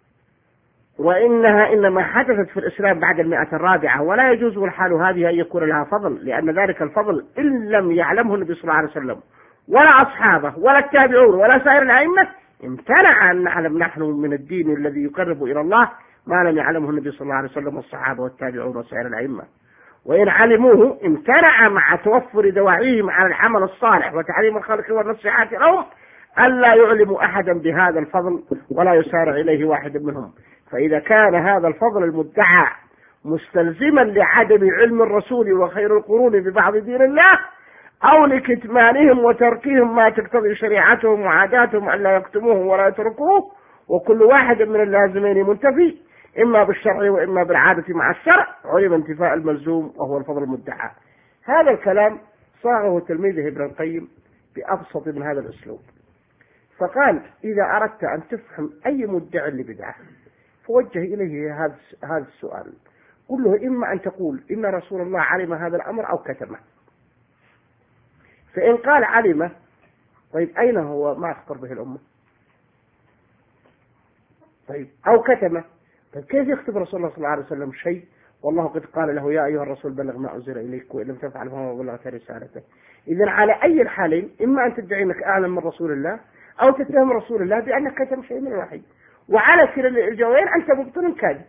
وإنها إنما حدثت في الإسلام بعد المئة الرابعة، ولا يجوز الحال هذه أن يكون لها فضل، لأن ذلك الفضل إن لم يعلمه النبي صلى الله عليه وسلم ولا أصحابه ولا التابعون ولا سائر الأئمة امتنع أن نعلم نحن من الدين الذي يقرب إلى الله ما لم يعلمه النبي صلى الله عليه وسلم والصحابة والتابعون وسائر الأئمة، وإن علموه امتنع مع توفر دواعيهم على العمل الصالح وتعليم الخلق والنصيحات لهم ألا يعلموا أحدا بهذا الفضل ولا يسارع إليه واحد منهم. فإذا كان هذا الفضل المدعى مستلزما لعدم علم الرسول وخير القرون ببعض دين الله أو لكتمانهم وتركهم ما تقتضي شريعتهم وعاداتهم أن لا يكتموه ولا يتركوه، وكل واحد من اللازمين منتفي إما بالشرع وإما بالعادة مع الشرع، علم انتفاء الملزوم وهو الفضل المدعى. هذا الكلام صاغه تلميذه ابن القيم بأبسط من هذا الأسلوب، فقال إذا أردت أن تفهم أي مدعي لبدعة فوجه إليه هذا هذا السؤال، قل له إما أن تقول إن رسول الله علم هذا الأمر أو كتمه، فإن قال علمه طيب أين هو ما أخبر به الأمة؟ طيب أو كتمه، طيب كيف يكتب رسول الله صلى الله عليه وسلم شيء والله قد قال له يا أيها الرسول بلغ ما أنزل إليك وإن لم تفعل فما بلغت رسالته؟ إذن على أي الحالين إما أن تدعي أنك أعلم من رسول الله أو تتهم رسول الله بأنك كتم شيء من الوحي، وعلى كلا الجوين أنت مبطل كاذب.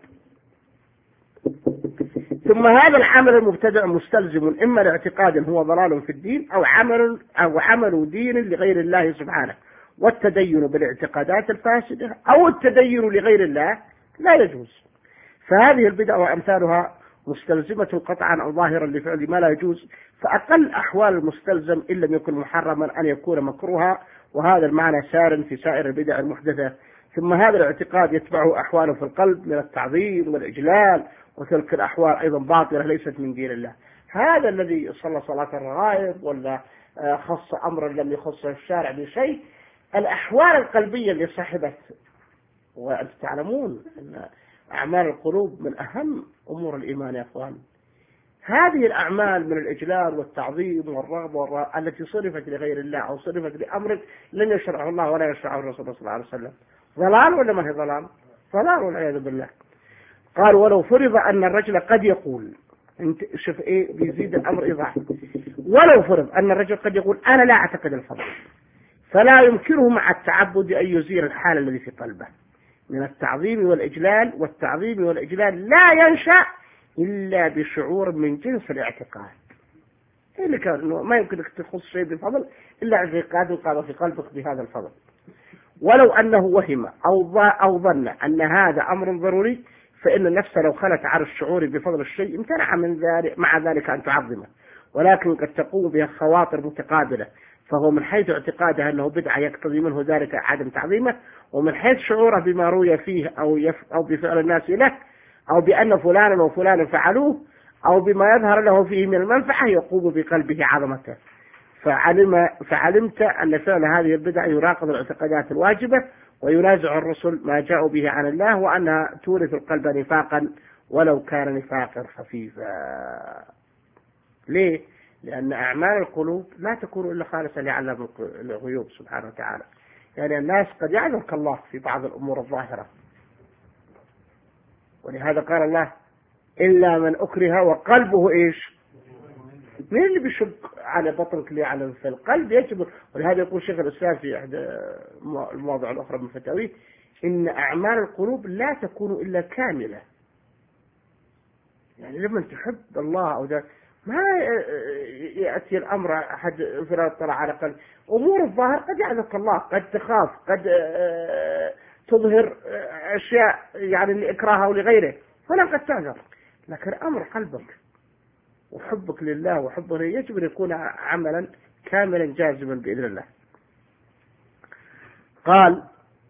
ثم هذا العمل المبتدع مستلزم إما لاعتقاد هو ضلال في الدين أو عمل أو عمل دين لغير الله سبحانه، والتدين بالاعتقادات الفاسدة أو التدين لغير الله لا يجوز. فهذه البدع وأمثالها مستلزمة قطعا أو ظاهرا لفعل ما لا يجوز، فأقل أحوال المستلزم إن لم يكن محرما أن يكون مكروها، وهذا المعنى سار في سائر البدع المحدثة. ثم هذا الاعتقاد يتبعه أحوال في القلب من التعظيم والإجلال، وتلك الأحوال أيضا باطلة ليست من دين الله. هذا الذي صلى صلاة الرغائب ولا خص أمرا لم يخص الشارع بشيء، الأحوال القلبية اللي صاحبت، وأنتم تعلمون أن أعمال القلوب من أهم أمور الإيمان يا أخوان. هذه الأعمال من الإجلال والتعظيم والرغبة والرغبة التي صرفت لغير الله أو صرفت لأمر لن يشرعه الله ولا يشرعه الرسول صلى الله عليه وسلم، ضلال ولا ما هي ضلال؟ ضلال والعياذ بالله. قال ولو فرض أن الرجل قد يقول، انت شوف ايه بيزيد الأمر إيضاح، ولو فرض أن الرجل قد يقول أنا لا أعتقد الفضل، فلا يمكنه مع التعبد أن يزيل الحال الذي في قلبه من التعظيم والإجلال، والتعظيم والإجلال لا ينشأ إلا بشعور من جنس الاعتقاد. إيه اللي كان إنه ما يمكنك تخص شيء بالفضل إلا اعتقاد قام في قلبك بهذا الفضل. ولو أنه وهم أو أو ظن أن هذا أمر ضروري، فإن النفس لو خلت عن الشعور بفضل الشيء امتنع من ذلك مع ذلك أن تعظمه، ولكن قد تقوم بها خواطر متقابلة، فهو من حيث اعتقادها أنه بدعة يقتضي منه ذلك عدم تعظيمه، ومن حيث شعوره بما روي فيه أو, يف أو بفعل الناس له، أو بأن فلانا وفلانا فعلوه، أو بما يظهر له فيه من المنفعة يقوم بقلبه عظمته. فعلم فعلمت أن فعل هذه البدع يراقب الاعتقادات الواجبة وينازع الرسل ما جاءوا به عن الله، وأنها تورث القلب نفاقا ولو كان نفاقا خفيفا. ليه؟ لأن أعمال القلوب لا تكون إلا خالصة لعلم الغيوب سبحانه وتعالى. يعني الناس قد يعذرك الله في بعض الأمور الظاهرة، ولهذا قال الله إلا من أكره وقلبه إيش؟ مين اللي بيشق على بطنك اللي على في القلب يجب. ولهذا يقول شيخ الإسلام في أحد المواضع الأخرى من فتاويه إن أعمال القلوب لا تكون إلا كاملة. يعني لما تحب الله أو ده ما يأتي الأمر أحد انفراد طلع على قلب. أمور الظاهر قد يعذرك الله، قد تخاف، قد تظهر أشياء يعني لإكراهها ولغيره، فلا قد تعذر. لكن أمر قلبك وحبك لله وحبه لله يجب أن يكون عملا كاملا جازما بإذن الله. قال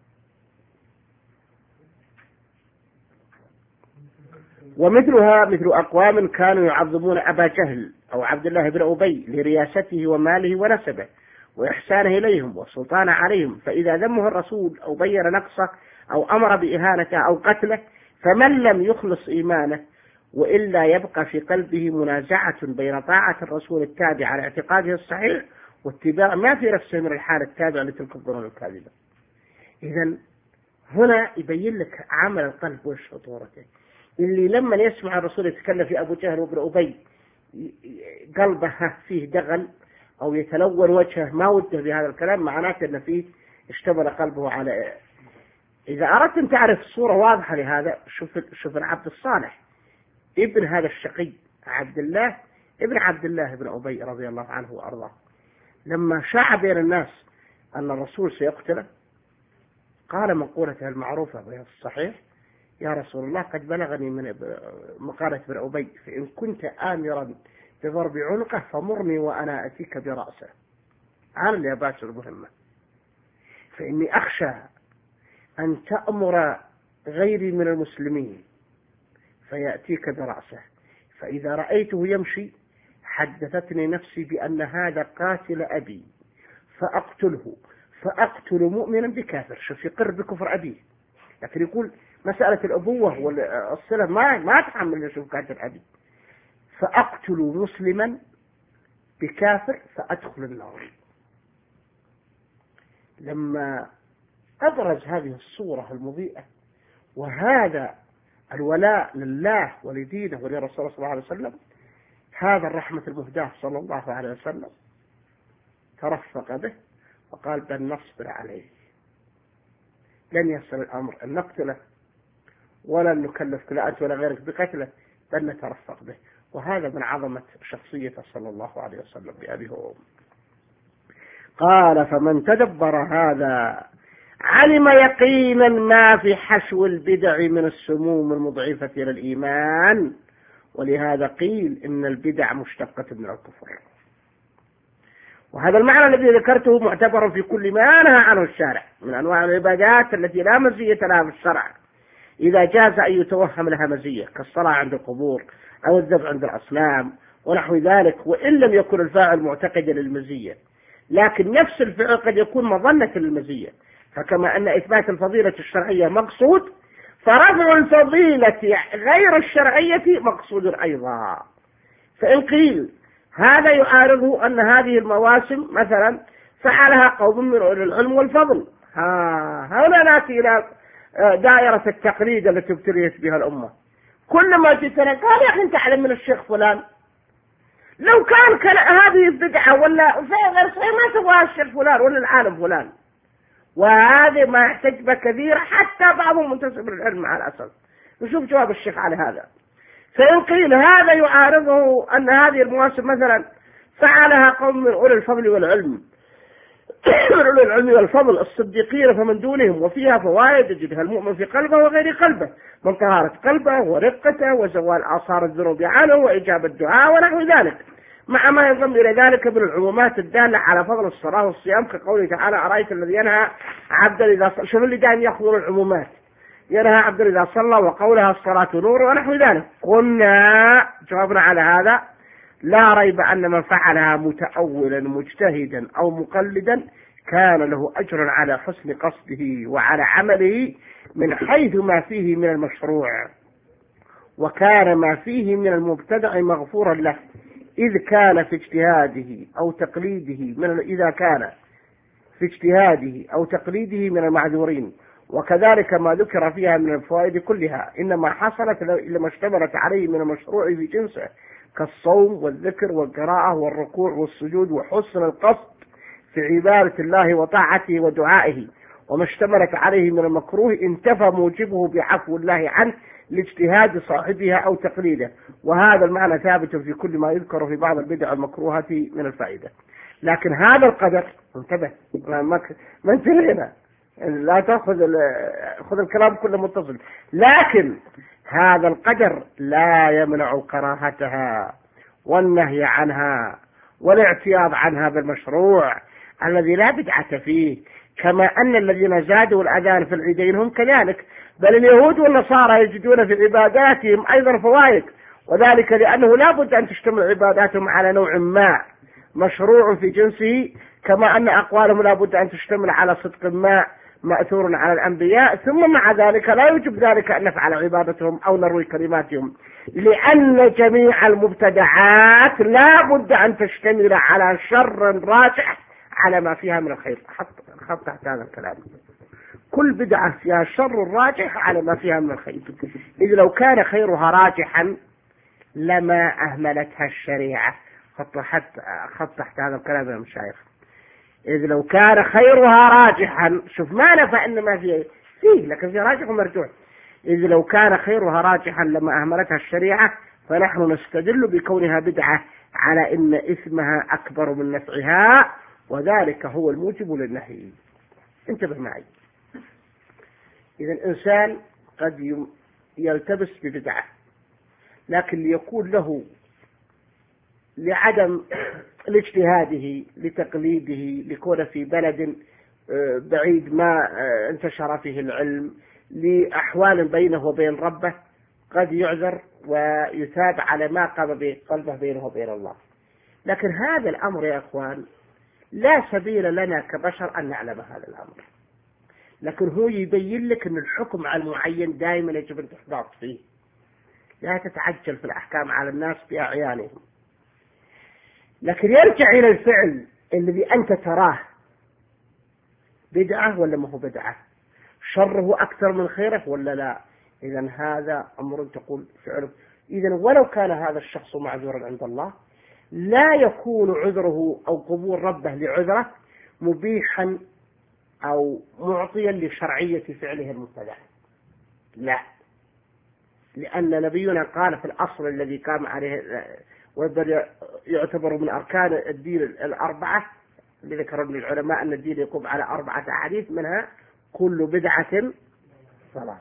ومثلها مثل أقوام كانوا يعظمون أبا جهل أو عبد الله بن أبي لرياسته وماله ونسبه وإحسانه إليهم والسلطان عليهم، فإذا ذمه الرسول أو بين نقصه أو أمر بإهانته أو قتله فمن لم يخلص إيمانه وإلا يبقى في قلبه منازعة بين طاعة الرسول التابع على اعتقاده الصحيح واتباع ما في نفسه من الحال التابع لتلك الظنون الكاذبة. إذن هنا يبين لك عمل القلب وش خطورته. اللي لما يسمع الرسول يتكلم في أبو جهل وابن أبي قلبه فيه دغل أو يتلون وجهه ما وده بهذا الكلام، معناته أن فيه اشتمل قلبه على. إذا أردت أن تعرف صورة واضحة لهذا شوف شوف العبد الصالح ابن هذا الشقي عبد الله ابن عبد الله بن أبي رضي الله عنه وأرضاه، لما شاع بين الناس أن الرسول سيقتله قال مقولته المعروفة في الصحيح: يا رسول الله قد بلغني من مقالة ابن أبي فإن كنت آمرا بضرب عنقه فمرني وأنا أتيك برأسه. أنا اللي أباشر المهمة، فإني أخشى أن تأمر غيري من المسلمين فيأتيك برأسه، فإذا رأيته يمشي حدثتني نفسي بأن هذا قاتل أبي فأقتله فأقتل مؤمنا بكافر. شوف يقر بكفر أبيه، لكن يقول مسألة الأبوة والصلة ما ما تحمل يشوف قاتل أبي، فأقتل مسلما بكافر فأدخل النار. لما أبرز هذه الصورة المضيئة وهذا الولاء لله ولدينه ولرسوله صلى الله عليه وسلم، هذا الرحمة المهداة صلى الله عليه وسلم ترفق به وقال بل نصبر عليه، لن يصل الأمر أن نقتله ولا نكلف لا أنت ولا غيرك بقتله، بل نترفق به. وهذا من عظمة شخصيته صلى الله عليه وسلم بأبيه وأمه. قال فمن تدبر هذا علم يقينا ما في حشو البدع من السموم المضعفة إلى الإيمان، ولهذا قيل إن البدع مشتقة من الكفر. وهذا المعنى الذي ذكرته معتبر في كل ما نهى عنه الشارع من أنواع العبادات التي لا مزية لها في الشرع، إذا جاز أن يتوهم لها مزية كالصلاة عند القبور أو الذبح عند الأصنام ونحو ذلك، وإن لم يكن الفاعل معتقدا للمزية، لكن نفس الفعل قد يكون مظنة للمزية. فكما أن إثبات الفضيلة الشرعية مقصود، فرفع الفضيلة غير الشرعية مقصود أيضا. فإن قيل هذا يعارضه أن هذه المواسم مثلا فعلها قوم من أولي العلم والفضل، ها هنا نأتي إلى دائرة التقليد التي ابتليت بها الأمة. كل ما جئتنا قال يا أخي أنت أعلم من الشيخ فلان، لو كان هذه البدعة ولا غير صحيح ما تبغى الشيخ فلان ولا العالم فلان. وهذا ما يحتج به كثير، حتى بعضهم منتسب للعلم مع الأسف. نشوف جواب الشيخ على هذا. فإن قيل هذا يعارضه أن هذه المواسم مثلا فعلها قوم من أولي الفضل والعلم من أولي العلم والفضل الصديقين فمن دونهم، وفيها فوائد يجدها المؤمن في قلبه وغير قلبه من طهارة قلبه ورقته وزوال آثار الذنوب عنه وإجابة الدعاء ونحو ذلك، مع ما ينضم إلى ذلك من العمومات الدالة على فضل الصلاة والصيام كقوله تعالى أرأيت الذي ينهى عبدا إذا صلى. شوف اللي دائما يأخذون العمومات، ينهى عبدا إذا صلى وقولها الصلاة نور ونحو ذلك. قلنا جوابنا على هذا لا ريب أن من فعلها متأولا مجتهدا أو مقلدا كان له أجر على حسن قصده وعلى عمله من حيث ما فيه من المشروع، وكان ما فيه من المبتدع مغفورا له إذ كان في اجتهاده أو تقليده من إذا كان في اجتهاده أو تقليده من المعذورين. وكذلك ما ذكر فيها من الفوائد كلها إنما حصلت لما اشتملت عليه من المشروع في جنسه كالصوم والذكر والقراءة والركوع والسجود وحسن القصد في عبادة الله وطاعته ودعائه. وما اشتملت عليه من المكروه انتفى موجبه بعفو الله عنه لاجتهاد صاحبها أو تقليده. وهذا المعنى ثابت في كل ما يذكر في بعض البدع المكروهة من الفائدة. لكن هذا القدر انتبه ما انتهينا، لا تأخذ خذ الكلام كله متصل، لكن هذا القدر لا يمنع كراهتها والنهي عنها والاعتياض عنها بالمشروع الذي لا بدعة فيه، كما أن الذين زادوا الأذان في العيدين هم كذلك، بل اليهود والنصارى يجدون في عباداتهم أيضا فوائد، وذلك لأنه لا بد أن تشتمل عباداتهم على نوع ما مشروع في جنسه، كما أن أقوالهم لا بد أن تشتمل على صدق ما مأثور على الأنبياء. ثم مع ذلك لا يجب ذلك أن نفعل عبادتهم أو نروي كلماتهم، لأن جميع المبتدعات لا بد أن تشتمل على شر راجح على ما فيها من الخير. خط تحت هذا الكلام، كل بدعة فيها شر راجح على ما فيها من الخير، إذ لو كان خيرها راجحا لما أهملتها الشريعة. خط تحت خط تحت هذا الكلام يا مشايخ، إذ لو كان خيرها راجحا، شوف ما نفى إن ما فيه فيه لكن فيه راجح ومرجوح، إذ لو كان خيرها راجحا لما أهملتها الشريعة، فنحن نستدل بكونها بدعة على إن إثمها أكبر من نفعها، وذلك هو الموجب للنهي. انتبه معي، إذا الإنسان قد يلتبس ببدعة، لكن ليكون له لعدم لاجتهاده لتقليده لكون في بلد بعيد ما انتشر فيه العلم لأحوال بينه وبين ربه، قد يعذر ويثاب على ما قام به قلبه بينه وبين الله. لكن هذا الأمر يا أخوان لا سبيل لنا كبشر أن نعلم هذا الأمر، لكن هو يبين لك أن الحكم على المعين دائما يجب أن تحتاط فيه، لا تتعجل في الأحكام على الناس بأعيانهم، لكن يرجع إلى الفعل الذي أنت تراه بدعة ولا ما هو بدعة، شره أكثر من خيره ولا لا. إذا هذا أمر تقول فعله. إذا ولو كان هذا الشخص معذورا عند الله لا يكون عذره أو قبول ربه لعذره مبيحا أو معطيا لشرعية فعله المبتدع، لا، لأن نبينا قال في الأصل الذي قام عليه يعتبر من أركان الدين الأربعة اللي ذكر ابن العلماء أن الدين يقوم على أربعة أحاديث منها كل بدعة ضلالة.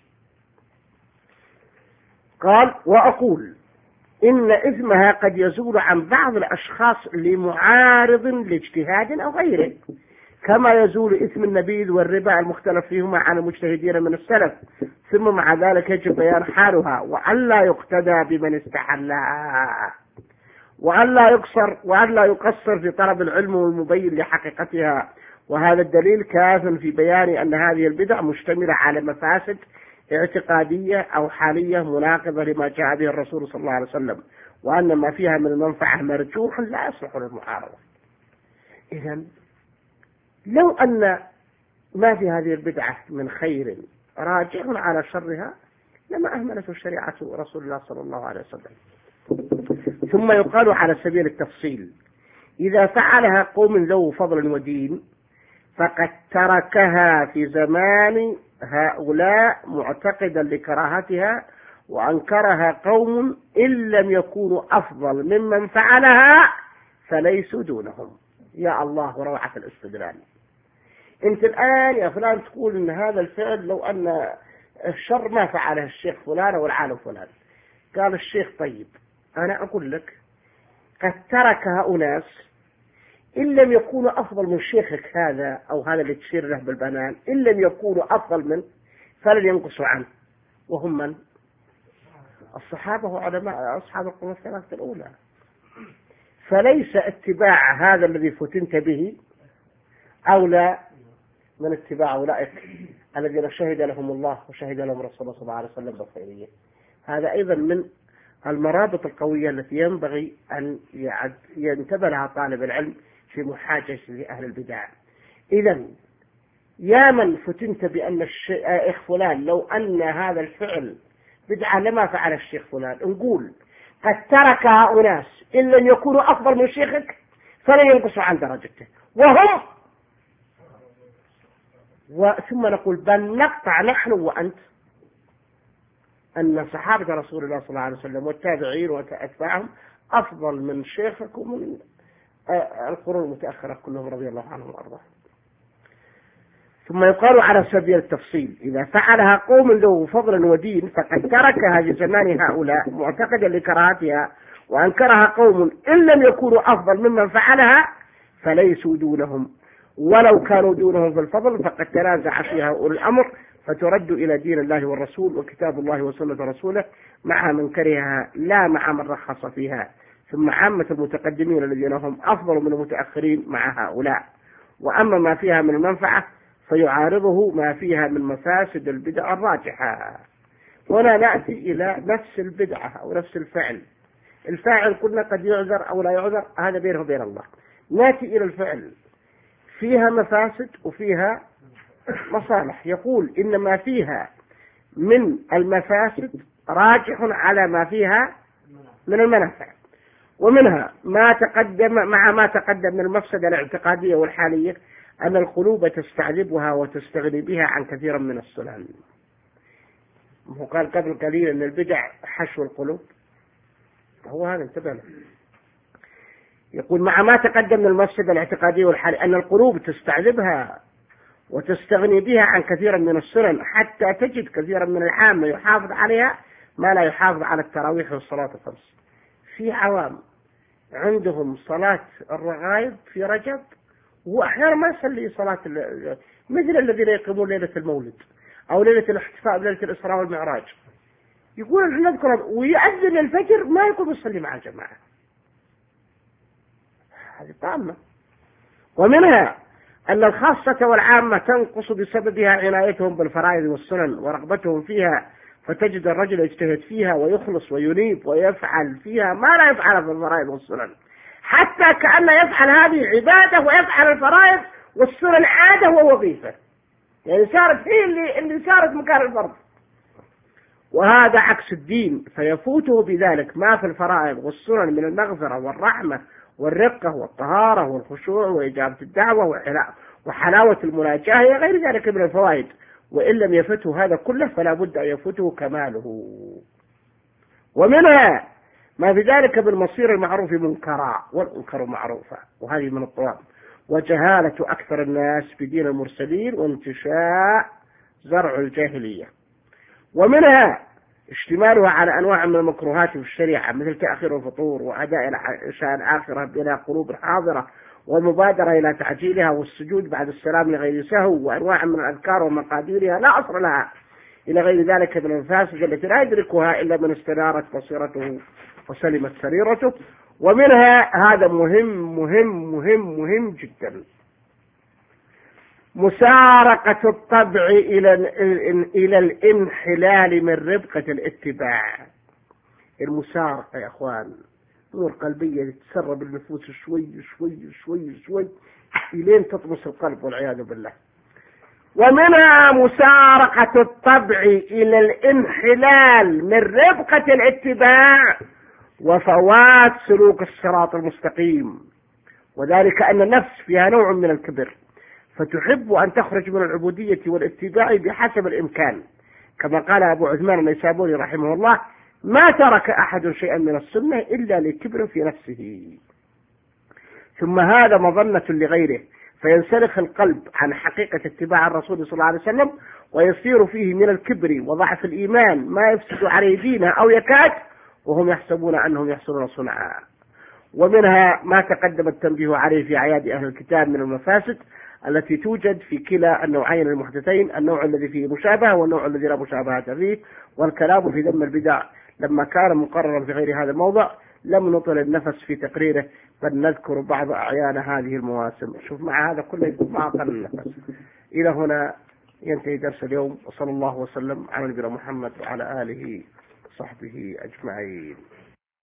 قال وأقول إن إثمها قد يزول عن بعض الأشخاص لمعارض لاجتهاد أو غيره، كما يزول إثم النبيذ والربا المختلف فيهما عن المجتهدين من السلف. ثم مع ذلك يجب بيان حالها وأن لا يقتدى بمن استحلها، وأن لا يقصر وأن لا يقصر في طلب العلم والمبين لحقيقتها. وهذا الدليل كاف في بيان أن هذه البدع مشتملة على مفاسد اعتقادية أو حالية مناقضة لما جاء به الرسول صلى الله عليه وسلم، وأن ما فيها من المنفعة مرجوح لا يصلح للمعارضة. إذن لو أن ما في هذه البدعة من خير راجع على شرها لما أهملته الشريعة رسول الله صلى الله عليه وسلم. ثم يقال على سبيل التفصيل إذا فعلها قوم ذو فضل ودين فقد تركها في زمان هؤلاء معتقدا لكراهتها، وأنكرها قوم إن لم يكونوا أفضل ممن فعلها فليسوا دونهم. يا الله روعة الاستدلال. انت الآن يا فلان تقول ان هذا الفعل لو ان الشر ما فعله الشيخ فلان والعالم فلان، قال الشيخ طيب انا اقول لك قد تركها أناس إن لم يكونوا أفضل من شيخك هذا أو هذا اللي تشير له بالبنان، إن لم يكونوا أفضل منه فلن ينقصوا عنه، وهم من؟ الصحابة وعلماء أصحاب القرون الثلاثة الأولى. فليس اتباع هذا الذي فتنت به أولى من اتباع أولئك الذين شهد لهم الله وشهد لهم رسول الله صلى الله عليه وسلم بالخيرية. هذا أيضا من المرابط القوية التي ينبغي أن ينتبه لها طالب العلم في محاجة لأهل البدع. إذا يا من فتنت بأن الشيخ فلان لو أن هذا الفعل بدعة لما فعل الشيخ فلان، نقول قد ترك أناس إن لم يكونوا أفضل من شيخك فلن ينقصوا عن درجته وهم، ثم نقول بل نقطع نحن وأنت أن صحابة رسول الله صلى الله عليه وسلم والتابعين وأتباعهم أفضل من شيخك ومن القرون المتأخرة كلهم رضي الله عنهم وأرضاهم. ثم يقال على سبيل التفصيل إذا فعلها قوم له فضل ودين فقد تركها في زمان هؤلاء معتقدا لكراهتها، وأنكرها قوم إن لم يكونوا أفضل ممن فعلها فليسوا دونهم، ولو كانوا دونهم في الفضل فقد تنازع فيها أولو الأمر فترد إلى دين الله والرسول وكتاب الله وسنة رسوله مع من كرهها لا مع من رخص فيها. ثم عامة المتقدمين الذين هم أفضل من المتأخرين مع هؤلاء. وأما ما فيها من المنفعة فيعارضه ما فيها من مفاسد البدع الراجحة. هنا نأتي إلى نفس البدعة أو نفس الفعل. الفاعل قلنا قد يعذر أو لا يعذر، هذا بينه وبين الله. نأتي إلى الفعل فيها مفاسد وفيها مصالح. يقول إن ما فيها من المفاسد راجح على ما فيها من المنافع، ومنها ما تقدم مع ما تقدم من المفسدة الاعتقادية والحالية أن القلوب تستعذبها وتستغني بها عن كثير من السنن. وقال قبل قليل أن البدع حشو القلوب، هو هذا انتبه له. يقول مع ما تقدم من المفسدة الاعتقادية والحالية أن القلوب تستعذبها وتستغني بها عن كثير من السنن حتى تجد كثيرا من العامة يحافظ عليها ما لا يحافظ على التراويح والصلاة الخمس. في عوام عندهم صلاة الرغائب في رجب وأحيانا ما يصلي صلاة مثل الذين يقيمون ليلة المولد أو ليلة الاحتفاء بليلة الإسراء والمعراج، يقول نحن نذكر ويأذن الفجر ما يقوم يصلي مع الجماعة. هذه طامة. ومنها أن الخاصة والعامة تنقص بسببها عنايتهم بالفرائض والسنن ورغبتهم فيها، فتجد الرجل يجتهد فيها ويخلص وينيب ويفعل فيها ما لا يفعل في الفرائض والسنن، حتى كأن يفعل هذه عبادة ويفعل الفرائض والسنن عادة ووظيفة، يعني صارت هي اللي, اللي صارت مكان الفرض. وهذا عكس الدين، فيفوته بذلك ما في الفرائض والسنن من المغفرة والرحمة والرقة والطهارة والخشوع وإجابة الدعوة وحلاوة المناجاة غير ذلك من الفوائد. وإن لم يفته هذا كله فلا بد أن يفته كماله. ومنها ما في ذلك بالمصير المعروف منكرا والمنكر معروفا، وهذه من الطوام، وجهالة أكثر الناس بدين المرسلين وانتشاء زرع الجاهلية. ومنها اشتمالها على أنواع من المكروهات في الشريعة مثل تأخير الفطور وأداء العشاء الآخرة بلا قلوب حاضرة والمبادرة إلى تعجيلها والسجود بعد السلام لغير سهو وأنواع من الأذكار ومقاديرها لا أصل لها إلى غير ذلك من المفاسد التي لا يدركها إلا من استنارت بصيرته وسلمت سريرته. ومنها هذا مهم مهم مهم مهم جدا مسارقة الطبع إلى إلى الانحلال من ربقة الاتباع. المسارقة يا أخوان نور قلبية تتسرب النفوس شوي شوي شوي شوي إلين تطمس القلب والعياذ بالله. ومنها مسارقة الطبع إلى الانحلال من ربقة الاتباع وفوات سلوك الصراط المستقيم، وذلك أن النفس فيها نوع من الكبر فتحب أن تخرج من العبودية والاتباع بحسب الإمكان، كما قال أبو عثمان النيسابوري رحمه الله: ما ترك أحد شيئا من السنة إلا لكبر في نفسه. ثم هذا مظنة لغيره فينسلخ القلب عن حقيقة اتباع الرسول صلى الله عليه وسلم ويصير فيه من الكبر وضعف الإيمان ما يفسد عليه دينه أو يكاد وهم يحسبون أنهم يحسنون صنعا. ومنها ما تقدم التنبيه عليه في أعياد أهل الكتاب من المفاسد التي توجد في كلا النوعين المحدثين، النوع الذي فيه مشابهة والنوع الذي لا مشابهة فيه. والكلام في ذم البدع لما كان مقررا في غير هذا الموضع لم نطل النفس في تقريره، بل نذكر بعض أعيان هذه المواسم. شوف مع هذا كله يكون ما أقل النفس. إلى هنا ينتهي درس اليوم، وصلى الله وسلم على نبينا محمد وعلى آله وصحبه أجمعين.